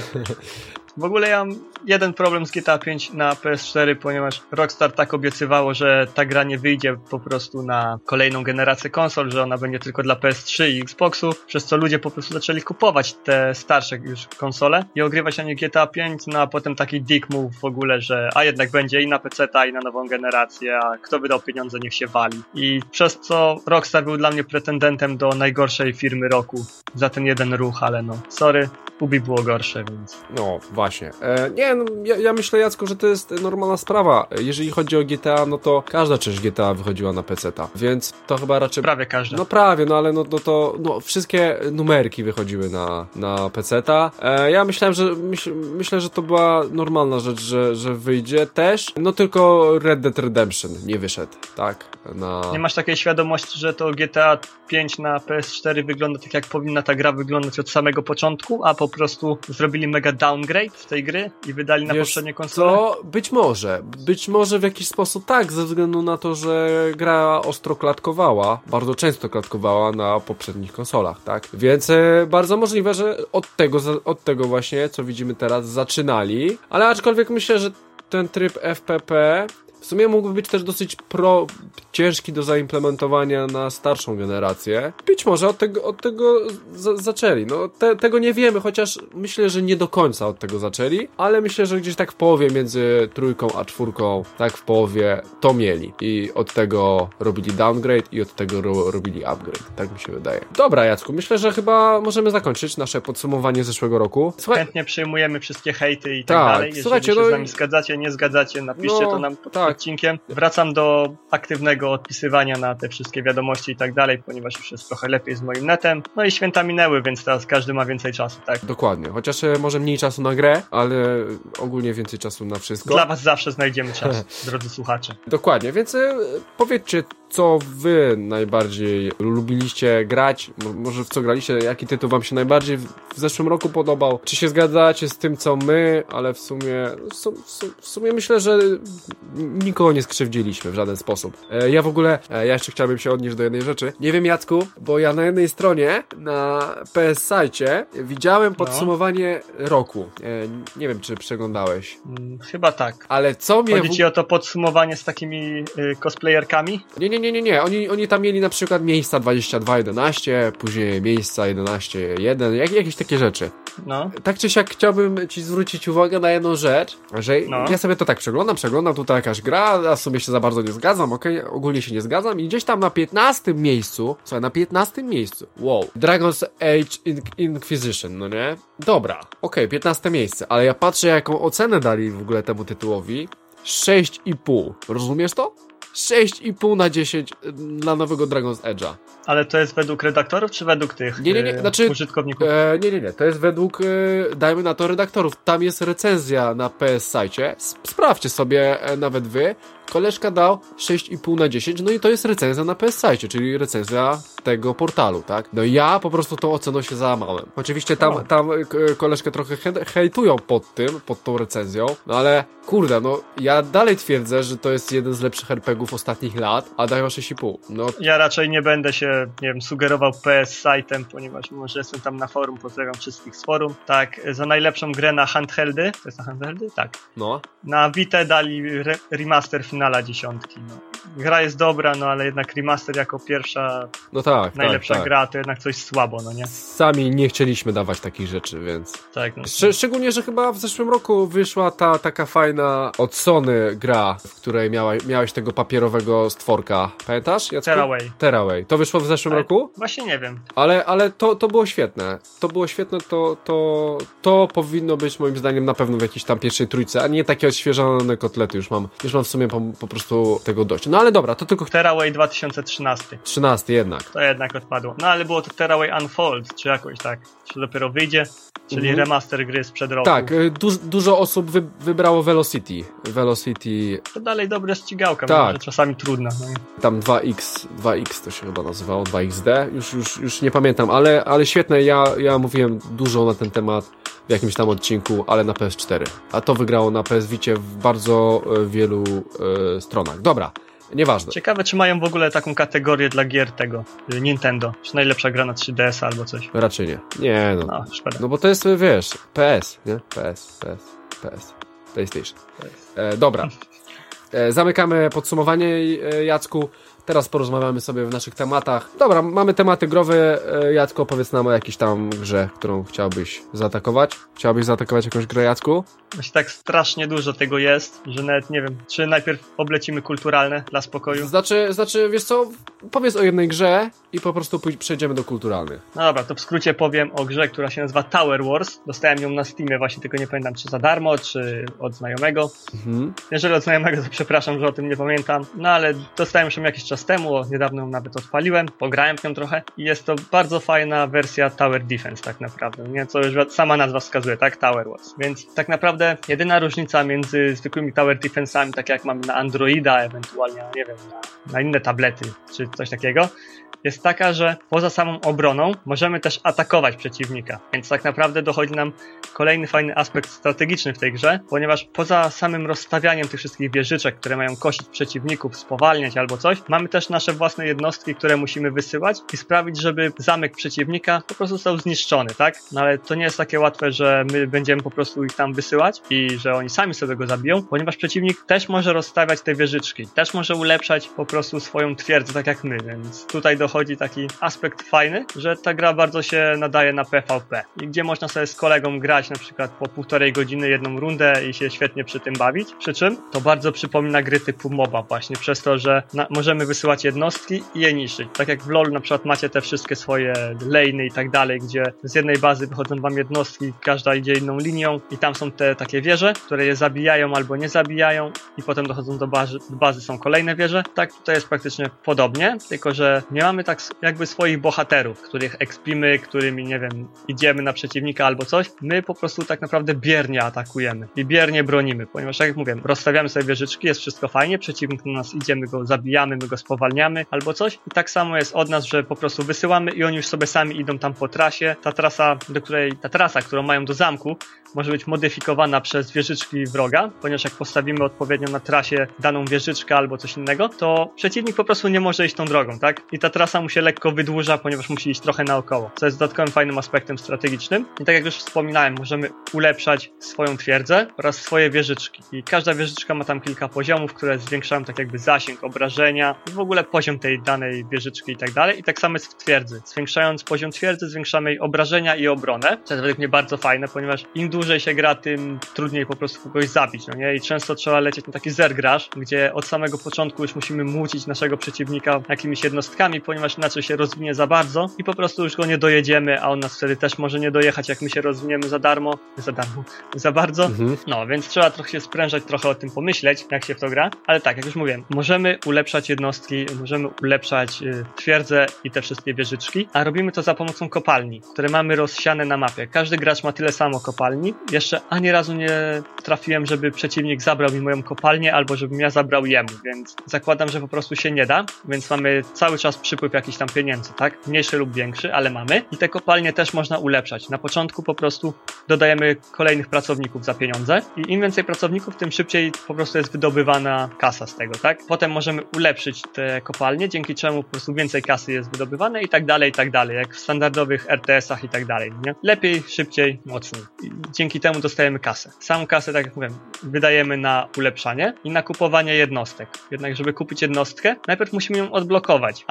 W ogóle ja mam jeden problem z G T A pięć na P S cztery, ponieważ Rockstar tak obiecywało, że ta gra nie wyjdzie po prostu na kolejną generację konsol, że ona będzie tylko dla P S trzy i Xboxów, przez co ludzie po prostu zaczęli kupować te starsze już konsole i ogrywać na nie G T A pięć, no a potem taki dick move w ogóle, że a jednak będzie i na peceta, i na nową generację, a kto wydał pieniądze, niech się wali. I przez co Rockstar był dla mnie pretendentem do najgorszej firmy roku za ten jeden ruch, ale no, sorry, Ubi było gorsze, więc... No, właśnie. E, nie, no, ja, ja myślę, Jacku, że to jest normalna sprawa. Jeżeli chodzi o G T A, no to każda część G T A wychodziła na peceta, więc to chyba raczej... Prawie każda. No prawie, no ale no, no to no, wszystkie numerki wychodziły na, na peceta. E, ja myślałem, że myśl, myślę, że to była normalna rzecz, że, że wyjdzie też, no tylko Red Dead Redemption nie wyszedł, tak? Na... Nie masz takiej świadomości, że to G T A pięć na P S cztery wygląda tak, jak powinna ta gra wyglądać od samego początku, a po prostu zrobili mega downgrade w tej gry i wydali na Wiesz poprzednie konsole? Co? Być może. Być może w jakiś sposób tak, ze względu na to, że gra ostro klatkowała, bardzo często klatkowała na poprzednich konsolach, tak? Więc e, bardzo możliwe, że od tego, od tego właśnie, co widzimy teraz, zaczynali, ale aczkolwiek myślę, że ten tryb F P P w sumie mógłby być też dosyć pro, ciężki do zaimplementowania na starszą generację. Być może od tego, od tego za, zaczęli. No, te, tego nie wiemy, chociaż myślę, że nie do końca od tego zaczęli, ale myślę, że gdzieś tak w połowie między trójką a czwórką, tak w połowie to mieli. I od tego robili downgrade i od tego ro, robili upgrade. Tak mi się wydaje. Dobra, Jacku, myślę, że chyba możemy zakończyć nasze podsumowanie zeszłego roku. Słuchaj... Chętnie przyjmujemy wszystkie hejty i tak, tak dalej. Jeżeli słuchajcie, się no... z nami zgadzacie, nie zgadzacie, napiszcie no, to nam pod tak. odcinkiem. Wracam do aktywnego odpisywania na te wszystkie wiadomości i tak dalej, ponieważ już jest trochę lepiej z moim netem. No i święta minęły, więc teraz każdy ma więcej czasu, tak? Dokładnie. Chociaż może mniej czasu na grę, ale ogólnie więcej czasu na wszystko. Dla was zawsze znajdziemy czas, drodzy słuchacze. Dokładnie, więc powiedzcie, co wy najbardziej lubiliście grać, może w co graliście, jaki tytuł wam się najbardziej w zeszłym roku podobał, czy się zgadzacie z tym, co my, ale w sumie w sumie myślę, że nikogo nie skrzywdziliśmy w żaden sposób. Ja w ogóle, ja jeszcze chciałbym się odnieść do jednej rzeczy. Nie wiem, Jacku, bo ja na jednej stronie, na P S sajcie widziałem podsumowanie no. roku. Nie wiem, czy przeglądałeś. Chyba tak. Ale co mnie... Chodzi ci o to podsumowanie z takimi y, cosplayerkami? Nie, nie, nie, nie, nie. Oni, oni tam mieli na przykład miejsca dwadzieścia dwa jedenaście, później miejsca jedenaście jeden, jak, jakieś takie rzeczy. No. Tak czy siak chciałbym ci zwrócić uwagę na jedną rzecz, że no. ja sobie to tak przeglądam, przeglądam, tutaj jakaś gra, a w sumie się za bardzo nie zgadzam, okej, okay? Ogólnie się nie zgadzam i gdzieś tam na piętnastym miejscu, słuchaj, na piętnastym miejscu, wow, Dragon's Age Inquisition, no nie? Dobra, okej, okay, piętnaste miejsce, ale ja patrzę, jaką ocenę dali w ogóle temu tytułowi, sześć i pół, rozumiesz to? sześć i pół na dziesięć dla nowego Dragon's Edge'a. Ale to jest według redaktorów, czy według tych nie, nie, nie. Znaczy, użytkowników? E, nie, nie, nie. To jest według, e, dajmy na to, redaktorów. Tam jest recenzja na P S sajcie. Sprawdźcie sobie, e, nawet wy. Koleżka dał sześć i pół na dziesięć, no i to jest recenzja na P S sajcie, czyli recenzja tego portalu, tak? No i ja po prostu tą oceną się załamałem. Oczywiście tam, tam koleżkę trochę he- hejtują pod tym, pod tą recenzją, no ale kurde, no ja dalej twierdzę, że to jest jeden z lepszych er pe gów ostatnich lat, a dają sześć i pół. No. Ja raczej nie będę się, nie wiem, sugerował P S sajtem, ponieważ mimo, że jestem tam na forum, pozdrawiam wszystkich z forum. Tak, za najlepszą grę na handheldy, to jest na handheldy? Tak. No. Na Vita dali re- remaster finala dziesiątki, no. Gra jest dobra, no ale jednak remaster jako pierwsza no tak, najlepsza tak, tak. gra, to jednak coś słabo, no nie? Sami nie chcieliśmy dawać takich rzeczy, więc... Tak, no. Sz- szczególnie, że chyba w zeszłym roku wyszła ta taka fajna od Sony gra, w której miała, miałeś tego papierowego stworka. Pamiętasz, Jacku? Tearaway. Tearaway. To wyszło w zeszłym ale roku? Właśnie nie wiem. Ale, ale to, to było świetne. To było świetne, to, to, to powinno być moim zdaniem na pewno w jakiejś tam pierwszej trójce, a nie takie odświeżone kotlety. Już mam, już mam w sumie po, po prostu tego dość. No ale dobra, to tylko... Tearaway dwa tysiące trzynasty. trzynasty jednak. To jednak odpadło. No ale było to Tearaway Unfold, czy jakoś tak. Czy dopiero wyjdzie, czyli Mhm. remaster gry sprzed roku. Tak, y, du dużo osób wy wybrało Velocity. Velocity... To dalej dobra ścigałka, Tak. może czasami trudna. No. Tam dwa X, dwa X to się chyba nazywało, dwa X D, już, już, już nie pamiętam, ale, ale świetne, ja, ja mówiłem dużo na ten temat w jakimś tam odcinku, ale na P S cztery, a to wygrało na P S Vicie w bardzo e, wielu e, stronach. Dobra, nieważne. Ciekawe, czy mają w ogóle taką kategorię dla gier tego y, Nintendo, czy najlepsza gra na trzy D S albo coś. Raczej nie. Nie, no. No, szkoda. No bo to jest, wiesz, P S, nie? P S, P S, P S, PlayStation. E, dobra. E, zamykamy podsumowanie, e, Jacku. Teraz porozmawiamy sobie w naszych tematach. Dobra, mamy tematy growe. E, Jacku, opowiedz nam o jakiejś tam grze, którą chciałbyś zaatakować. Chciałbyś zaatakować jakąś grę, Jacku? Właśnie tak strasznie dużo tego jest, że nawet nie wiem, czy najpierw oblecimy kulturalne dla spokoju. Znaczy, znaczy, wiesz co, powiedz o jednej grze i po prostu pój- przejdziemy do kulturalnych. No dobra, to w skrócie powiem o grze, która się nazywa Tower Wars. Dostałem ją na Steamie właśnie, tylko nie pamiętam, czy za darmo, czy od znajomego. Mhm. Jeżeli od znajomego, to przepraszam, że o tym nie pamiętam. No ale dostałem już ją jakiś czas temu, niedawno ją nawet odpaliłem, pograłem w nią trochę i jest to bardzo fajna wersja Tower Defense tak naprawdę, nie? Co już sama nazwa wskazuje, tak? Tower Wars. Więc tak naprawdę jedyna różnica między zwykłymi Tower Defense'ami, tak jak mamy na Androida, ewentualnie, nie wiem, na, na inne tablety, czy coś takiego, jest taka, że poza samą obroną możemy też atakować przeciwnika. Więc tak naprawdę dochodzi nam kolejny fajny aspekt strategiczny w tej grze, ponieważ poza samym rozstawianiem tych wszystkich wieżyczek, które mają kosić przeciwników, spowalniać albo coś, mamy też nasze własne jednostki, które musimy wysyłać i sprawić, żeby zamek przeciwnika po prostu został zniszczony, tak? No ale to nie jest takie łatwe, że my będziemy po prostu ich tam wysyłać i że oni sami sobie go zabiją, ponieważ przeciwnik też może rozstawiać te wieżyczki, też może ulepszać po prostu swoją twierdzę, tak jak my, więc tutaj dochodzi taki aspekt fajny, że ta gra bardzo się nadaje na P V P i gdzie można sobie z kolegą grać na przykład po półtorej godziny jedną rundę i się świetnie przy tym bawić, przy czym to bardzo przypomina gry typu MOBA właśnie przez to, że na, możemy wysyłać jednostki i je niszczyć. Tak jak w LoL na przykład macie te wszystkie swoje lane'y i tak dalej, gdzie z jednej bazy wychodzą wam jednostki, każda idzie inną linią i tam są te takie wieże, które je zabijają albo nie zabijają i potem dochodzą do bazy, do bazy są kolejne wieże. Tak tutaj jest praktycznie podobnie, tylko że nie mamy tak jakby swoich bohaterów, których ekspimy, którymi, nie wiem, idziemy na przeciwnika albo coś. My po prostu tak naprawdę biernie atakujemy i biernie bronimy, ponieważ tak jak mówię, rozstawiamy sobie wieżyczki, jest wszystko fajnie, przeciwnik na nas idzie, my go zabijamy, my go spowalniamy albo coś i tak samo jest od nas, że po prostu wysyłamy i oni już sobie sami idą tam po trasie. Ta trasa, do której, ta trasa, którą mają do zamku, może być modyfikowana przez wieżyczki wroga, ponieważ jak postawimy odpowiednio na trasie daną wieżyczkę albo coś innego, to przeciwnik po prostu nie może iść tą drogą, tak? I ta trasa mu się lekko wydłuża, ponieważ musi iść trochę naokoło, co jest dodatkowym fajnym aspektem strategicznym. I tak jak już wspominałem, możemy ulepszać swoją twierdzę oraz swoje wieżyczki. I każda wieżyczka ma tam kilka poziomów, które zwiększają tak jakby zasięg, obrażenia i w ogóle poziom tej danej wieżyczki i tak dalej. I tak samo jest w twierdzy. Zwiększając poziom twierdzy, zwiększamy jej obrażenia i obronę, co jest według mnie bardzo fajne, ponieważ im dłużej się gra, tym trudniej po prostu kogoś zabić, no nie? I często trzeba lecieć na taki zergraż, gdzie od samego początku już musimy młócić naszego przeciwnika jakimiś jednostkami, ponieważ inaczej się rozwinie za bardzo i po prostu już go nie dojedziemy, a on nas wtedy też może nie dojechać, jak my się rozwiniemy za darmo, za darmo, za bardzo. Mhm. No, więc trzeba trochę się sprężać, trochę o tym pomyśleć, jak się w to gra, ale tak, jak już mówiłem, możemy ulepszać jednostki, możemy ulepszać y, twierdzę i te wszystkie wieżyczki, a robimy to za pomocą kopalni, które mamy rozsiane na mapie. Każdy gracz ma tyle samo kopalni. Jeszcze ani razu nie trafiłem, żeby przeciwnik zabrał mi moją kopalnię, albo żebym ja zabrał jemu, więc zakładam, że po prostu się nie da, więc mamy cały czas przypływ jakichś tam pieniędzy, tak? Mniejszy lub większy, ale mamy. I te kopalnie też można ulepszać. Na początku po prostu dodajemy kolejnych pracowników za pieniądze i im więcej pracowników, tym szybciej po prostu jest wydobywana kasa z tego, tak? Potem możemy ulepszyć te kopalnie, dzięki czemu po prostu więcej kasy jest wydobywane i tak dalej, i tak dalej, jak w standardowych R T S-ach i tak dalej, nie? Lepiej, szybciej, mocniej. I dzięki temu dostajemy kasę. Samą kasę, tak jak mówiłem, wydajemy na ulepszanie i na kupowanie jednostek. Jednak, żeby kupić jednostkę, najpierw musimy ją odblokować, a żeby ją odblokować,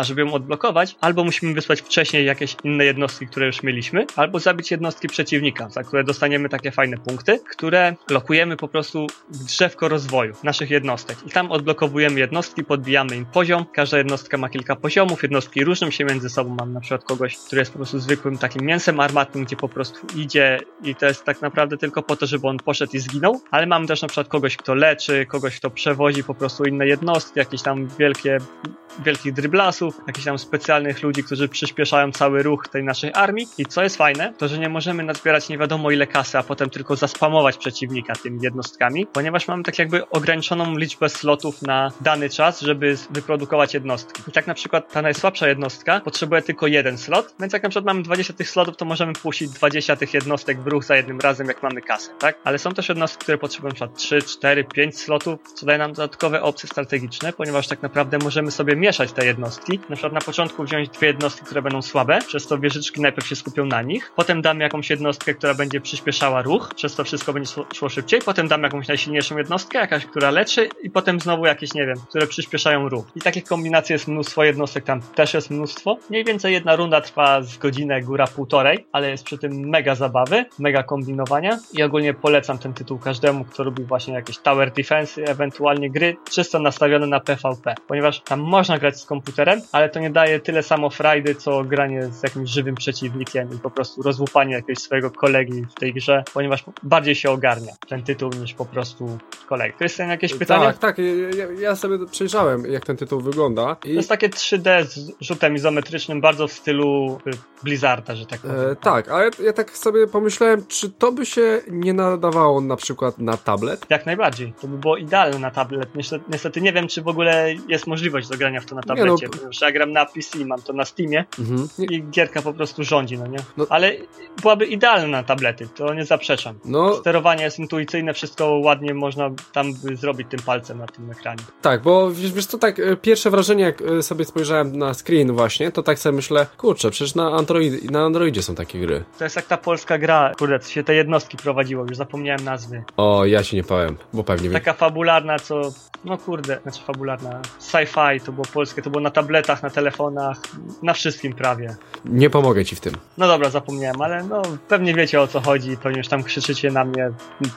odblokować, albo musimy wysłać wcześniej jakieś inne jednostki, które już mieliśmy, albo zabić jednostki przeciwnika, za które dostaniemy takie fajne punkty, które lokujemy po prostu w drzewko rozwoju naszych jednostek. I tam odblokowujemy jednostki, podbijamy im poziom. Każda jednostka ma kilka poziomów, jednostki różnią się między sobą. Mam na przykład kogoś, który jest po prostu zwykłym takim mięsem armatnym, gdzie po prostu idzie i to jest tak naprawdę tylko po to, żeby on poszedł i zginął, ale mamy też na przykład kogoś, kto leczy, kogoś, kto przewozi po prostu inne jednostki, jakieś tam wielkie wielkich dryblasów, jakichś tam specjalnych ludzi, którzy przyspieszają cały ruch tej naszej armii. I co jest fajne, to że nie możemy nazbierać nie wiadomo ile kasy, a potem tylko zaspamować przeciwnika tymi jednostkami, ponieważ mamy tak jakby ograniczoną liczbę slotów na dany czas, żeby wyprodukować jednostki. I tak na przykład ta najsłabsza jednostka potrzebuje tylko jeden slot, więc jak na przykład mamy dwadzieścia tych slotów, to możemy puścić dwadzieścia tych jednostek w ruch za jednym razem, jak mamy kasę, tak? Ale są też jednostki, które potrzebują na przykład trzy, cztery, pięć slotów, co daje nam dodatkowe opcje strategiczne, ponieważ tak naprawdę możemy sobie mieszać te jednostki. Na przykład na początku wziąć dwie jednostki, które będą słabe, przez to wieżyczki najpierw się skupią na nich, potem damy jakąś jednostkę, która będzie przyspieszała ruch, przez to wszystko będzie szło szybciej, potem damy jakąś najsilniejszą jednostkę, jakaś, która leczy i potem znowu jakieś, nie wiem, które przyspieszają ruch. I takich kombinacji jest mnóstwo, jednostek tam też jest mnóstwo. Mniej więcej jedna runda trwa z godzinę, góra półtorej, ale jest przy tym mega zabawy, mega kombinowania i ogólnie polecam ten tytuł każdemu, kto lubi właśnie jakieś tower defense, ewentualnie gry czysto nastawione na P V P, ponieważ tam można grać z komputerem, ale to nie daje tyle samo frajdy, co granie z jakimś żywym przeciwnikiem i po prostu rozłupanie jakiegoś swojego kolegi w tej grze, ponieważ bardziej się ogarnia ten tytuł niż po prostu kolega. Krystian, jakieś pytania? Tak, tak, ja, ja sobie przejrzałem, jak ten tytuł wygląda. I... To jest takie trzy D z rzutem izometrycznym, bardzo w stylu Blizzarda, że tak powiem. E, tak, ale ja tak sobie pomyślałem, czy to by się nie nadawało na przykład na tablet? Jak najbardziej. To by było idealne na tablet. Niestety, niestety nie wiem, czy w ogóle jest możliwość zagrania w to na tablecie. No, ja gram na P C, mam to na Steamie mhm. i gierka po prostu rządzi, no nie? No. Ale byłaby idealna na tablety, to nie zaprzeczam. No. Sterowanie jest intuicyjne, wszystko ładnie można tam by zrobić tym palcem na tym ekranie. Tak, bo wiesz, wiesz co, tak pierwsze wrażenie, jak sobie spojrzałem na screen właśnie, to tak sobie myślę, kurczę, przecież na, Android, na Androidzie są takie gry. To jest jak ta polska gra, kurde, się te jednostki prowadziło, już zapomniałem nazwy. O, ja się nie powiem, bo pewnie... Taka fabularna, co... No kurde, znaczy fabularna. Sci-fi, to było polskie, to było na tabletach, na telefonach, na wszystkim prawie. Nie pomogę ci w tym. No dobra, zapomniałem, ale no pewnie wiecie, o co chodzi, pewnie już tam krzyczycie na mnie,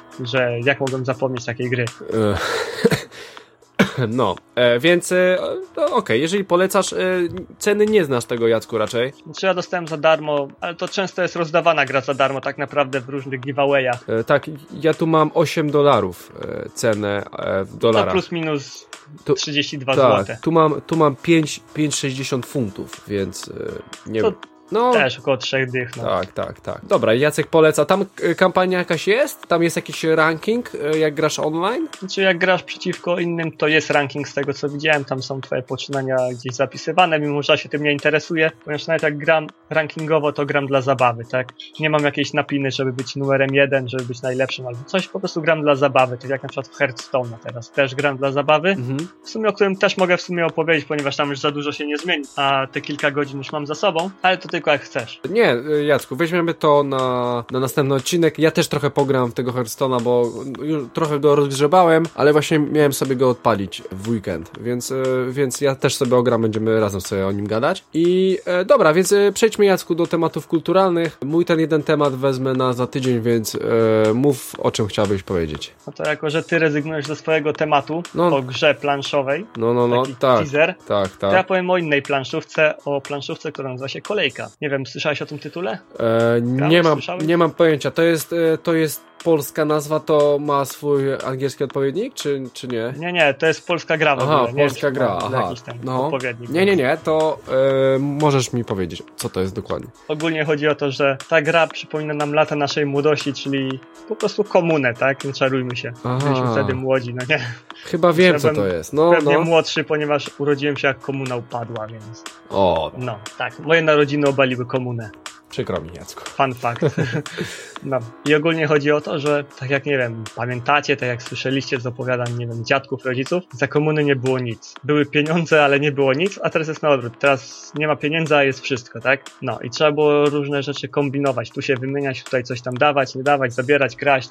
że jak mogłem zapomnieć takiej gry. No, e, więc e, no, okej, okay, jeżeli polecasz, e, ceny nie znasz tego, Jacku, raczej? Znaczy ja dostałem za darmo, ale to często jest rozdawana gra za darmo tak naprawdę w różnych giveawayach. E, tak, ja tu mam osiem dolarów e, cenę e, w dolarach. To plus minus tu, trzydzieści dwa tak, złote. Tu mam, tu mam pięć przecinek sześćdziesiąt funtów, więc e, nie to... wiem. No, też około trzech dych. No. Tak, tak, tak. Dobra, Jacek poleca. Tam y, kampania jakaś jest? Tam jest jakiś ranking, y, jak grasz online? Znaczy jak grasz przeciwko innym, to jest ranking z tego, co widziałem. Tam są twoje poczynania gdzieś zapisywane, mimo że się tym nie interesuje. Ponieważ nawet jak gram rankingowo, to gram dla zabawy, tak? Nie mam jakiejś napiny, żeby być numerem jeden, żeby być najlepszym albo coś. Po prostu gram dla zabawy. Tak jak na przykład w Hearthstone'a teraz. Też gram dla zabawy. Mhm. W sumie o którym też mogę w sumie opowiedzieć, ponieważ tam już za dużo się nie zmieni. A te kilka godzin już mam za sobą. Ale to tylko jak chcesz. Nie, Jacku, weźmiemy to na, na następny odcinek. Ja też trochę pogram w tego Hearthstone'a, bo już trochę go rozgrzebałem, ale właśnie miałem sobie go odpalić w weekend, więc, więc ja też sobie ogram, będziemy razem sobie o nim gadać. I e, dobra, więc przejdźmy, Jacku, do tematów kulturalnych. Mój ten jeden temat wezmę na za tydzień, więc e, mów, o czym chciałbyś powiedzieć. No to jako, że ty rezygnujesz ze swojego tematu no, o grze planszowej, no, no, no, taki tak, teaser, tak, tak. to ja powiem o innej planszówce, o planszówce, która nazywa się Kolejka. Nie wiem, słyszałeś o tym tytule? E, nie, mam, nie mam pojęcia. To jest, to jest polska nazwa, to ma swój angielski odpowiednik, czy, czy nie? Nie, nie, to jest polska gra w aha, ogóle. Nie polska wiem, gra, aha. Jakiś tam no. odpowiednik. Nie, nie, nie, to e, możesz mi powiedzieć, co to jest dokładnie. Ogólnie chodzi o to, że ta gra przypomina nam lata naszej młodości, czyli po prostu komunę, tak? Nie czarujmy się. Aha. Byliśmy wtedy młodzi, no nie? Chyba wiem, ja co to jest. No, pewnie no. młodszy, ponieważ urodziłem się jak komuna upadła, więc... O. No, tak. Moje narodziny obaliły komunę. Przykro mi, Jacku. Fun fact. No. I ogólnie chodzi o to, że tak jak, nie wiem, pamiętacie, tak jak słyszeliście z opowiadań, nie wiem, dziadków, rodziców, za komuny nie było nic. Były pieniądze, ale nie było nic, a teraz jest na odwrót. Teraz nie ma pieniędzy, a jest wszystko, tak? No i trzeba było różne rzeczy kombinować. Tu się wymieniać, tutaj coś tam dawać, nie dawać, zabierać, kraść.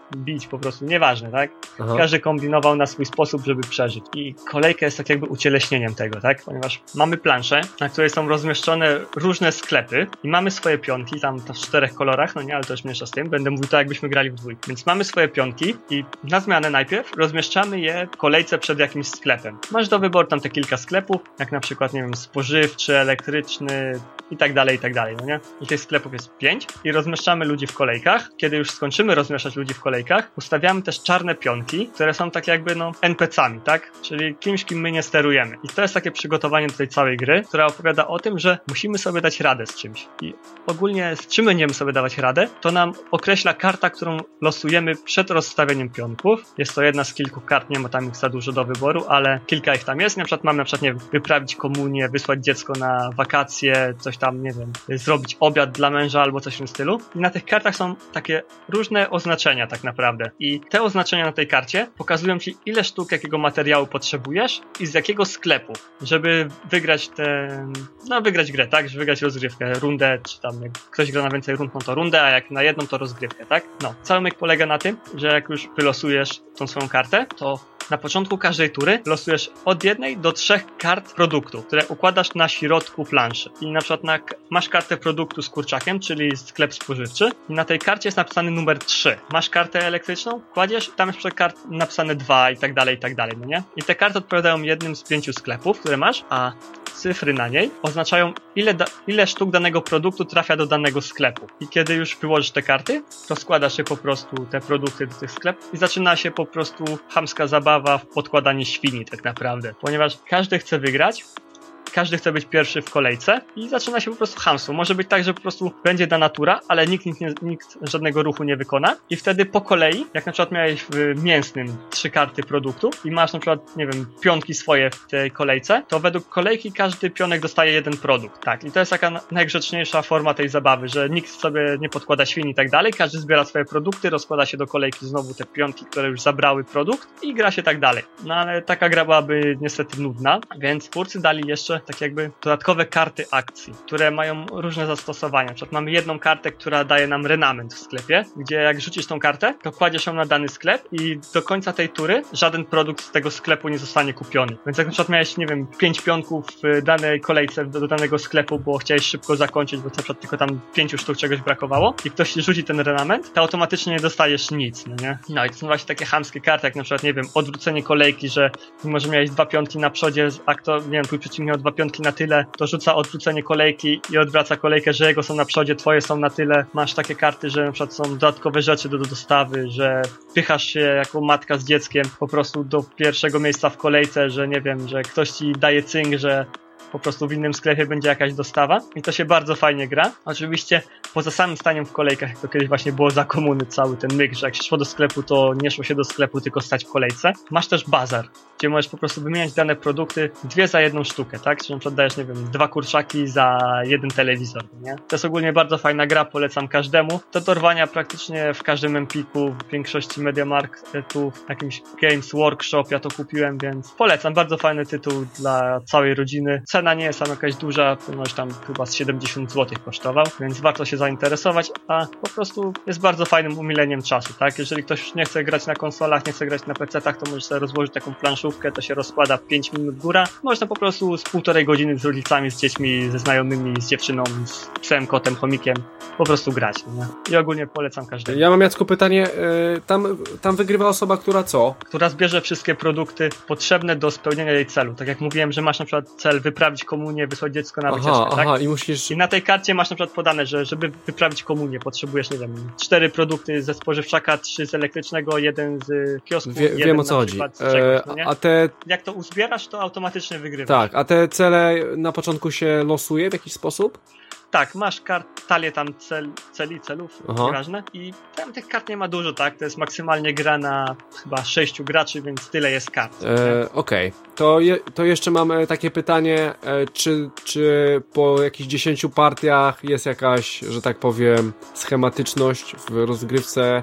bić po prostu, nieważne, tak? Aha. Każdy kombinował na swój sposób, żeby przeżyć. I kolejka jest tak jakby ucieleśnieniem tego, tak? Ponieważ mamy planszę, na której są rozmieszczone różne sklepy i mamy swoje pionki, tam to w czterech kolorach, no nie, ale to już mniejsza z tym, będę mówił to, jakbyśmy grali w dwójkę. Więc mamy swoje pionki i na zmianę najpierw rozmieszczamy je w kolejce przed jakimś sklepem. Masz do wyboru tam te kilka sklepów, jak na przykład, nie wiem, spożywczy, elektryczny i tak dalej, i tak dalej, no nie? I tych sklepów jest pięć i rozmieszczamy ludzi w kolejkach. Kiedy już skończymy rozmieszczać ludzi w kolejkach, ustawiamy też czarne pionki, które są tak jakby, no, en pe ce ami, tak? Czyli kimś, kim my nie sterujemy. I to jest takie przygotowanie do tej całej gry, która opowiada o tym, że musimy sobie dać radę z czymś. I ogólnie z czym będziemy sobie dawać radę, to nam określa karta, którą losujemy przed rozstawieniem pionków. Jest to jedna z kilku kart, nie ma tam ich za dużo do wyboru, ale kilka ich tam jest. Na przykład mamy na przykład, nie wiem, wyprawić komunię, wysłać dziecko na wakacje, coś tam, nie wiem, zrobić obiad dla męża albo coś w tym stylu. I na tych kartach są takie różne oznaczenia tak naprawdę. I te oznaczenia na tej karcie pokazują ci, ile sztuk jakiego materiału potrzebujesz i z jakiego sklepu, żeby wygrać ten, no wygrać grę, tak? Żeby wygrać rozgrywkę, rundę, czy tam jak ktoś gra na więcej rund, no to rundę, a jak na jedną to rozgrywkę, tak? No. Cały myk polega na tym, że jak już wylosujesz tą swoją kartę, to na początku każdej tury losujesz od jednej do trzech kart produktu, które układasz na środku planszy. I na przykład na, masz kartę produktu z kurczakiem, czyli sklep spożywczy i na tej karcie jest napisany numer trzy. Masz kartę elektryczną, kładziesz, tam jest przykład kart napisane dwa i tak dalej, i tak dalej, no nie? I te karty odpowiadają jednym z pięciu sklepów, które masz, a cyfry na niej oznaczają, ile, da, ile sztuk danego produktu trafia do danego sklepu. I kiedy już wyłożysz te karty, to składasz się po prostu te produkty do tych sklepów i zaczyna się po prostu chamska zabawa w podkładanie świni tak naprawdę. Ponieważ każdy chce wygrać, każdy chce być pierwszy w kolejce i zaczyna się po prostu chamstwo. Może być tak, że po prostu będzie dana tura, ale nikt, nikt, nie, nikt żadnego ruchu nie wykona i wtedy po kolei, jak na przykład miałeś w mięsnym trzy karty produktu i masz na przykład, nie wiem, pionki swoje w tej kolejce, to według kolejki każdy pionek dostaje jeden produkt. Tak, i to jest taka najgrzeczniejsza forma tej zabawy, że nikt sobie nie podkłada świni i tak dalej, każdy zbiera swoje produkty, rozkłada się do kolejki znowu te pionki, które już zabrały produkt i gra się tak dalej. No ale taka gra byłaby niestety nudna, więc twórcy dali jeszcze tak jakby dodatkowe karty akcji, które mają różne zastosowania. Na przykład mamy jedną kartę, która daje nam renament w sklepie, gdzie jak rzucisz tą kartę, to kładziesz ją na dany sklep i do końca tej tury żaden produkt z tego sklepu nie zostanie kupiony. Więc jak na przykład miałeś, nie wiem, pięć pionków w danej kolejce do, do danego sklepu, bo chciałeś szybko zakończyć, bo na przykład tylko tam pięciu sztuk czegoś brakowało i ktoś ci rzuci ten renament, to automatycznie nie dostajesz nic, no nie? No i to są właśnie takie chamskie karty, jak na przykład, nie wiem, odwrócenie kolejki, że mimo, że miałeś dwa pionki na przodzie, a kto, nie wiem, twój przeciwnik miał dwa pionki na tyle, to rzuca odwrócenie kolejki i odwraca kolejkę, że jego są na przodzie, twoje są na tyle. Masz takie karty, że na przykład są dodatkowe rzeczy do, do dostawy, że wpychasz się jako matka z dzieckiem po prostu do pierwszego miejsca w kolejce, że nie wiem, że ktoś ci daje cynk, że po prostu w innym sklepie będzie jakaś dostawa i to się bardzo fajnie gra. Oczywiście poza samym staniem w kolejkach, jak to kiedyś właśnie było za komuny, cały ten myk, że jak się szło do sklepu, to nie szło się do sklepu, tylko stać w kolejce. Masz też bazar, gdzie możesz po prostu wymieniać dane produkty dwie za jedną sztukę, tak? Czyli na przykład dajesz, nie wiem, dwa kurczaki za jeden telewizor, nie? To jest ogólnie bardzo fajna gra, polecam każdemu. Do dorwania praktycznie w każdym Empiku, w większości MediaMarktów, w jakimś Games Workshop ja to kupiłem, więc polecam. Bardzo fajny tytuł dla całej rodziny. Cena nie jest tam jakaś duża, ponieważ tam chyba z siedemdziesiąt złotych kosztował, więc warto się zainteresować, a po prostu jest bardzo fajnym umileniem czasu, tak? Jeżeli ktoś już nie chce grać na konsolach, nie chce grać na pecetach, to może sobie rozłożyć taką planszówkę, to się rozkłada pięć minut góra. Można po prostu z półtorej godziny z rodzicami, z dziećmi, ze znajomymi, z dziewczyną, z psem, kotem, chomikiem po prostu grać, nie? I ogólnie polecam każdemu. Ja mam, Jacku, pytanie, yy, tam, tam wygrywa osoba, która co? Która zbierze wszystkie produkty potrzebne do spełnienia jej celu. Tak jak mówiłem, że masz na przykład cel wyprawić komunię, wysłać dziecko na wycieczkę, aha, tak? Aha, i musisz... I na tej karcie masz na przykład podane, że żeby wyprawić komunię potrzebujesz, nie wiem, cztery produkty ze spożywczaka, trzy z elektrycznego, jeden z kiosku, Wie, jeden wiem o co chodzi. Z czegoś, no nie? A te... Jak to uzbierasz, to automatycznie wygrywasz. Tak, a te cele na początku się losuje w jakiś sposób? Tak, masz kart, talię tam cel, celi, celów, Aha. nieważne. I tam tych kart nie ma dużo, tak? To jest maksymalnie gra na chyba sześciu graczy, więc tyle jest kart. E, Okej, okay. to, je, to jeszcze mam takie pytanie, e, czy, czy po jakichś dziesięciu partiach jest jakaś, że tak powiem, schematyczność w rozgrywce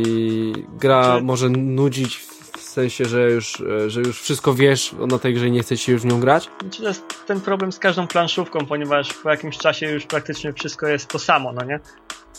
i gra czy... może nudzić w sensie, że już, że już wszystko wiesz na tej grze i nie chce ci już w nią grać? To jest ten problem z każdą planszówką, ponieważ po jakimś czasie już praktycznie wszystko jest to samo, no nie?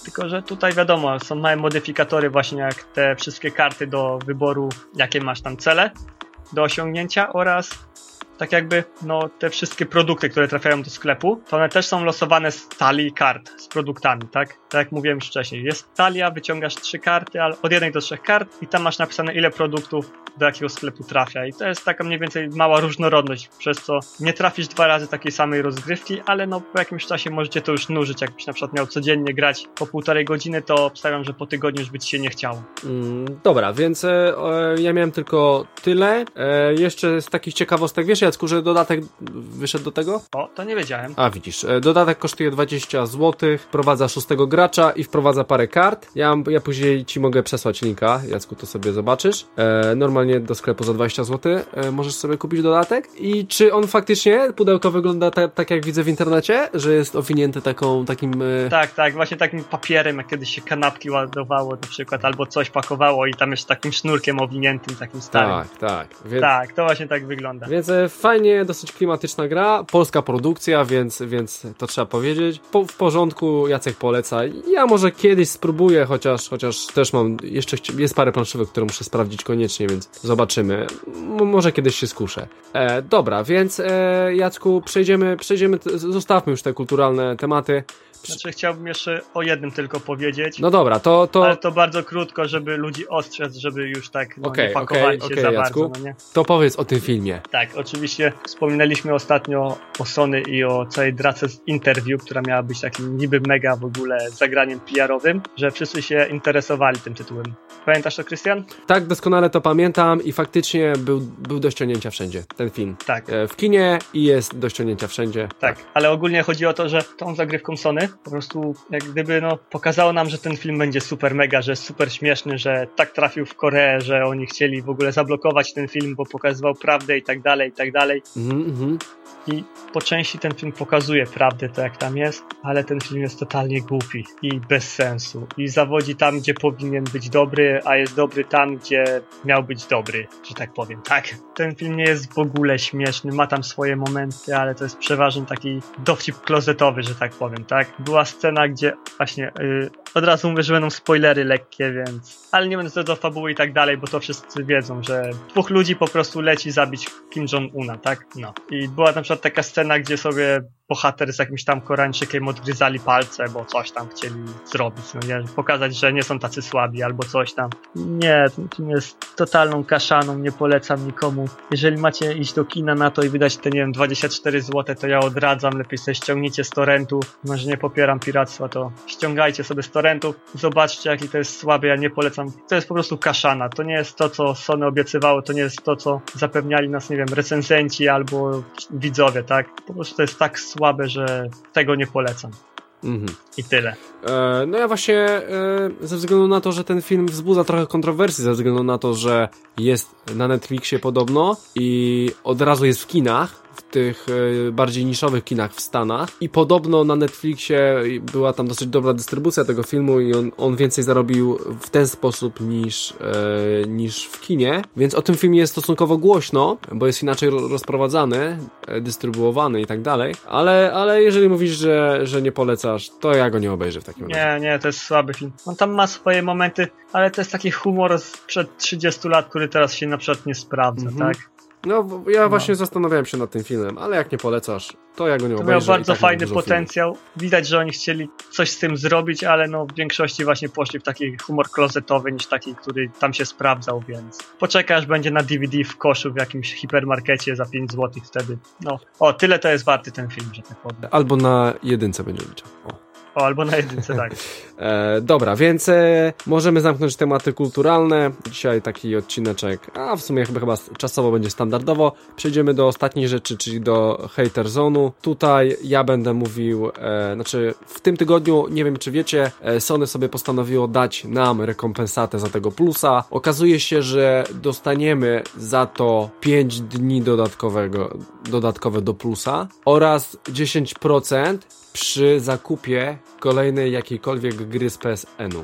tylko że tutaj wiadomo, są małe modyfikatory właśnie jak te wszystkie karty do wyboru, jakie masz tam cele do osiągnięcia oraz tak jakby no te wszystkie produkty, które trafiają do sklepu, to one też są losowane z talii kart, z produktami, tak? Tak jak mówiłem już wcześniej, jest talia, wyciągasz trzy karty, ale od jednej do trzech kart i tam masz napisane ile produktów do jakiego sklepu trafia i to jest taka mniej więcej mała różnorodność, przez co nie trafisz dwa razy takiej samej rozgrywki, ale no po jakimś czasie możecie to już nużyć, jakbyś na przykład miał codziennie grać po półtorej godziny, to obstawiam, że po tygodniu już by ci się nie chciało. Mm, dobra, więc e, ja miałem tylko tyle. E, jeszcze z takich ciekawostek, wiesz Jacku, że dodatek wyszedł do tego? O, to nie wiedziałem. A widzisz, e, dodatek kosztuje dwadzieścia złotych, wprowadza szóstego gracza i wprowadza parę kart. Ja, ja później ci mogę przesłać linka, Jacku, to sobie zobaczysz. E, normalnie do sklepu za dwadzieścia złotych e, możesz sobie kupić dodatek. I czy on faktycznie, pudełko wygląda ta, tak jak widzę w internecie, że jest owinięty taką, takim... E... Tak, tak, właśnie takim papierem, jak kiedyś się kanapki ładowało na przykład, albo coś pakowało i tam jeszcze takim sznurkiem owiniętym, takim starym. Tak, tak. Więc... Tak, to właśnie tak wygląda. Więc e, fajnie, dosyć klimatyczna gra, polska produkcja, więc, więc to trzeba powiedzieć. Po, w porządku, Jacek poleca. Ja może kiedyś spróbuję, chociaż, chociaż też mam, jeszcze chci- jest parę planszówek, które muszę sprawdzić koniecznie, więc zobaczymy. M- może kiedyś się skuszę. E, dobra, więc e, Jacku, przejdziemy, przejdziemy, t- zostawmy już te kulturalne tematy. Znaczy chciałbym jeszcze o jednym tylko powiedzieć. No dobra, to... to... Ale to bardzo krótko, żeby ludzi ostrzec, żeby już tak no, okay, nie pakowali okay, się okay, za Jacku, bardzo. No nie? To powiedz o tym filmie. Tak, oczywiście wspominaliśmy ostatnio o Sony i o całej drace z Interview, która miała być takim niby mega w ogóle zagraniem P R-owym, że wszyscy się interesowali tym tytułem. Pamiętasz to, Krystian? Tak, doskonale to pamiętam i faktycznie był, był do ściągnięcia wszędzie, ten film. Tak. W kinie i jest do ściągnięcia wszędzie. Tak, tak, ale ogólnie chodzi o to, że tą zagrywką Sony po prostu jak gdyby no pokazało nam, że ten film będzie super mega, że jest super śmieszny, że tak trafił w Koreę, że oni chcieli w ogóle zablokować ten film, bo pokazywał prawdę i tak dalej, i tak dalej. Mhm, I po części ten film pokazuje prawdę, to jak tam jest, ale ten film jest totalnie głupi i bez sensu. I zawodzi tam, gdzie powinien być dobry, a jest dobry tam, gdzie miał być dobry, że tak powiem. Tak, ten film nie jest w ogóle śmieszny, ma tam swoje momenty, ale to jest przeważnie taki dowcip klozetowy, że tak powiem, tak? Była scena, gdzie właśnie yy, od razu mówię, że będą spoilery lekkie, więc... Ale nie będę co do fabuły i tak dalej, bo to wszyscy wiedzą, że dwóch ludzi po prostu leci zabić Kim Jong-una, tak? No. I była na przykład taka scena, gdzie sobie bohater z jakimś tam Koreańczykiem odgryzali palce, bo coś tam chcieli zrobić, no nie? Pokazać, że nie są tacy słabi albo coś tam. Nie, ten film jest totalną kaszaną, nie polecam nikomu. Jeżeli macie iść do kina na to i wydać te, nie wiem, dwadzieścia cztery złote, to ja odradzam, lepiej sobie ściągnijcie z torrentu. Może nie popieram piractwa, to ściągajcie sobie z torrentów, zobaczcie jaki to jest słaby, ja nie polecam. To jest po prostu kaszana, to nie jest to, co Sony obiecywało, to nie jest to, co zapewniali nas, nie wiem, recenzenci albo widzowie, tak? Po prostu to jest tak słabe, że tego nie polecam. Mhm. I tyle. E, no ja właśnie e, ze względu na to, że ten film wzbudza trochę kontrowersji, ze względu na to, że jest na Netflixie podobno i od razu jest w kinach, w tych e, bardziej niszowych kinach w Stanach i podobno na Netflixie była tam dosyć dobra dystrybucja tego filmu i on, on więcej zarobił w ten sposób niż, e, niż w kinie, więc o tym filmie jest stosunkowo głośno, bo jest inaczej rozprowadzany, e, dystrybuowany i tak dalej, ale, ale jeżeli mówisz, że, że nie polecasz, to ja go nie obejrzę w takim razie. Nie, nie, to jest słaby film. On tam ma swoje momenty, ale to jest taki humor sprzed trzydziestu lat, który teraz się na przykład nie sprawdza, mhm. tak? No, ja właśnie no. zastanawiałem się nad tym filmem, ale jak nie polecasz, to ja go nie to obejrzę. To miał bardzo tak fajny potencjał. Filmów. Widać, że oni chcieli coś z tym zrobić, ale no w większości właśnie poszli w taki humor klozetowy niż taki, który tam się sprawdzał, więc poczekaj, aż będzie na D V D w koszu w jakimś hipermarkecie za pięć złotych wtedy. No, o, tyle to jest warty ten film, że tak powiem. Albo na jedynce będzie liczył. O. O, albo na jedynce, tak. e, dobra, więc e, możemy zamknąć tematy kulturalne. Dzisiaj taki odcineczek, a w sumie chyba, chyba czasowo będzie standardowo. Przejdziemy do ostatniej rzeczy, czyli do Hater Zone'u. Tutaj ja będę mówił, e, znaczy w tym tygodniu, nie wiem czy wiecie, e, Sony sobie postanowiło dać nam rekompensatę za tego plusa. Okazuje się, że dostaniemy za to pięć dni dodatkowego, dodatkowe do plusa oraz dziesięć procent przy zakupie kolejnej jakiejkolwiek gry z P S N-u.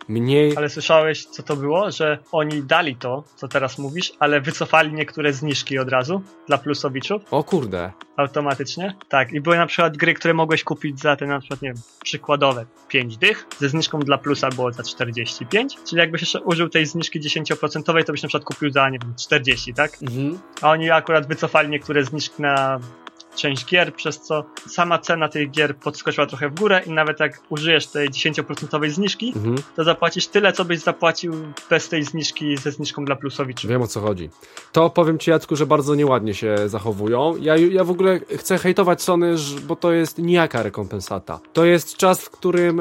mniej... Ale słyszałeś, co to było? Że oni dali to, co teraz mówisz, ale wycofali niektóre zniżki od razu dla plusowiczów. O kurde. Automatycznie? Tak. I były na przykład gry, które mogłeś kupić za te na przykład, nie wiem, przykładowe pięć dych. Ze zniżką dla plusa było za czterdzieści pięć. Czyli jakbyś jeszcze użył tej zniżki dziesięć procent, to byś na przykład kupił za, nie wiem, czterdzieści, tak? Mhm. A oni akurat wycofali niektóre zniżki na część gier, przez co sama cena tych gier podskoczyła trochę w górę i nawet jak użyjesz tej dziesięć procent zniżki, Mhm. to zapłacisz tyle, co byś zapłacił bez tej zniżki ze zniżką dla plusowiczów. Wiem, o co chodzi. To powiem ci, Jacku, że bardzo nieładnie się zachowują. Ja, ja w ogóle chcę hejtować Sony, bo to jest nijaka rekompensata. To jest czas, w którym e,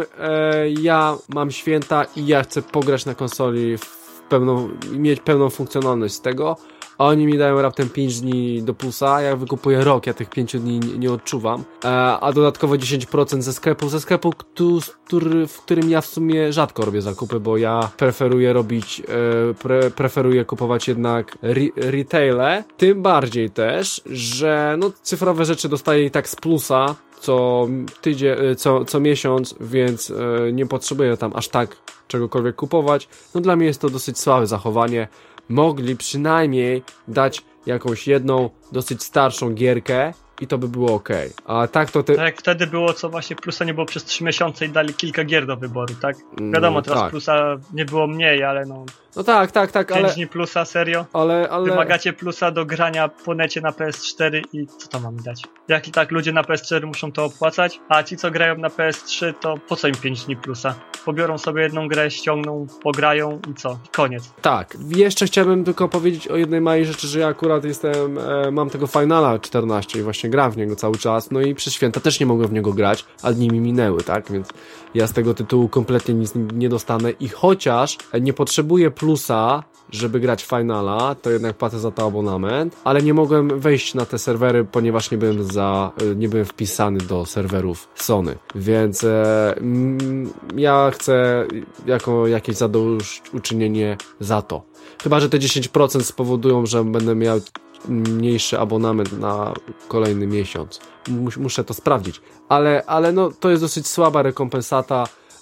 ja mam święta i ja chcę pograć na konsoli w pełną, mieć pełną funkcjonalność z tego, a oni mi dają raptem pięć dni do plusa, ja wykupuję rok, ja tych pięć dni nie, nie odczuwam, e, a dodatkowo dziesięć procent ze sklepu, ze sklepu, który, w którym ja w sumie rzadko robię zakupy, bo ja preferuję robić, e, pre, preferuję kupować jednak re, retaile, tym bardziej też, że no cyfrowe rzeczy dostaję i tak z plusa, co tydzień, co, co miesiąc, więc e, nie potrzebuję tam aż tak czegokolwiek kupować. No dla mnie jest to dosyć słabe zachowanie. Mogli przynajmniej dać jakąś jedną dosyć starszą gierkę i to by było okej. A tak to... Te... Tak jak wtedy było, co właśnie plusa nie było przez trzy miesiące i dali kilka gier do wyboru, tak? Wiadomo, teraz tak. Plusa nie było mniej, ale no... No tak, tak, tak, pięć ale... dni plusa, serio? Ale, ale... Wymagacie plusa do grania po necie na P S cztery i co to mam dać? Jak i tak ludzie na P S cztery muszą to opłacać, a ci, co grają na P S trzy, to po co im pięć dni plusa? Pobiorą sobie jedną grę, ściągną, pograją i co? I koniec. Tak. Jeszcze chciałbym tylko powiedzieć o jednej małej rzeczy, że ja akurat jestem, e, mam tego Finala czternaście i właśnie gram w niego cały czas, no i przez święta też nie mogłem w niego grać, a dni mi minęły, tak? Więc ja z tego tytułu kompletnie nic nie dostanę i chociaż nie potrzebuję plusa, żeby grać Finala, to jednak płacę za to abonament, ale nie mogłem wejść na te serwery, ponieważ nie byłem za, nie byłem wpisany do serwerów Sony, więc e, mm, ja chcę jako jakieś zadośćuczynienie za to. Chyba że te dziesięć procent spowodują, że będę miał mniejszy abonament na kolejny miesiąc. Mus, muszę to sprawdzić, ale, ale no, to jest dosyć słaba rekompensata.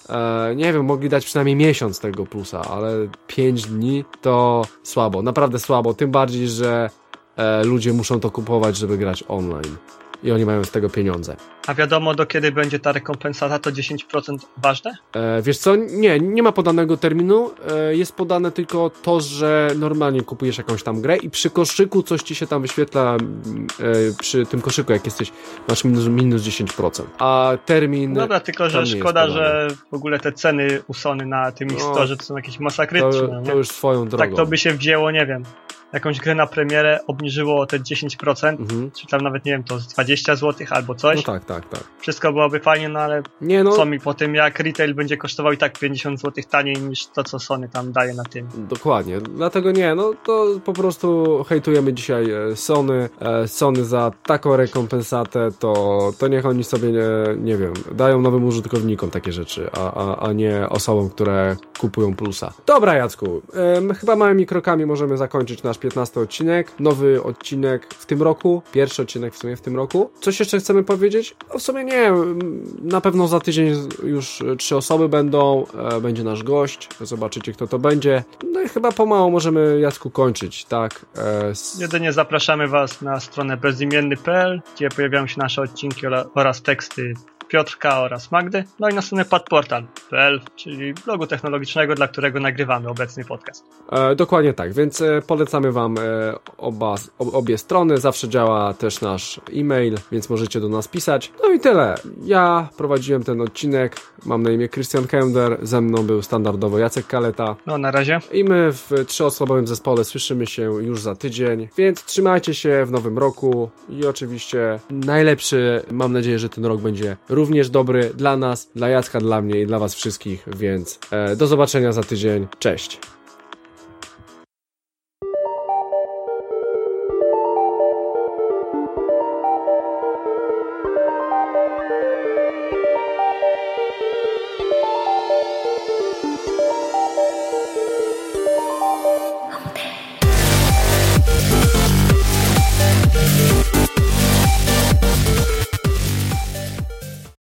E, nie wiem, mogli dać przynajmniej miesiąc tego plusa, ale pięć dni to słabo, naprawdę słabo, tym bardziej, że e, ludzie muszą to kupować, żeby grać online i oni mają z tego pieniądze. A wiadomo, do kiedy będzie ta rekompensata, to dziesięć procent ważne? E, wiesz co, nie, nie ma podanego terminu, e, jest podane tylko to, że normalnie kupujesz jakąś tam grę i przy koszyku coś ci się tam wyświetla, e, przy tym koszyku, jak jesteś, masz minus, minus dziesięć procent, a termin... Dobra, tylko że szkoda, że w ogóle te ceny u Sony na tym ich no, storze to są jakieś masakryczne. To, to już swoją drogą. Tak to by się wzięło, nie wiem, jakąś grę na premierę obniżyło o te dziesięć procent, mhm. czy tam nawet, nie wiem, to z dwadzieścia złotych albo coś. No tak, tak, tak. Wszystko byłoby fajnie, no ale nie, no. Co mi po tym, jak retail będzie kosztował i tak pięćdziesiąt złotych taniej niż to, co Sony tam daje na tym. Dokładnie, dlatego nie, no to po prostu hejtujemy dzisiaj Sony, Sony za taką rekompensatę, to, to niech oni sobie, nie, nie wiem, dają nowym użytkownikom takie rzeczy, a, a, a nie osobom, które kupują plusa. Dobra, Jacku, ym, chyba małymi krokami możemy zakończyć nasz piętnasty odcinek, nowy odcinek w tym roku, pierwszy odcinek w sumie w tym roku. Coś jeszcze chcemy powiedzieć? No w sumie nie, na pewno za tydzień już trzy osoby będą, e, będzie nasz gość, zobaczycie kto to będzie. No i chyba pomału możemy, Jacku, kończyć, tak? E, s... Jedynie zapraszamy Was na stronę bezimienny kropka p l, gdzie pojawiają się nasze odcinki oraz teksty Piotrka oraz Magdy, no i na stronę padportal kropka p l, czyli blogu technologicznego, dla którego nagrywamy obecny podcast. E, dokładnie tak, więc e, polecamy Wam e, oba, o, obie strony, zawsze działa też nasz e-mail, więc możecie do nas pisać. No i tyle. Ja prowadziłem ten odcinek, mam na imię Christian Kender, ze mną był standardowo Jacek Kaleta. No na razie. I my w trzyosobowym zespole słyszymy się już za tydzień, więc trzymajcie się w nowym roku i oczywiście najlepszy, mam nadzieję, że ten rok będzie również dobry dla nas, dla Jacka, dla mnie i dla Was wszystkich, więc e, do zobaczenia za tydzień. Cześć!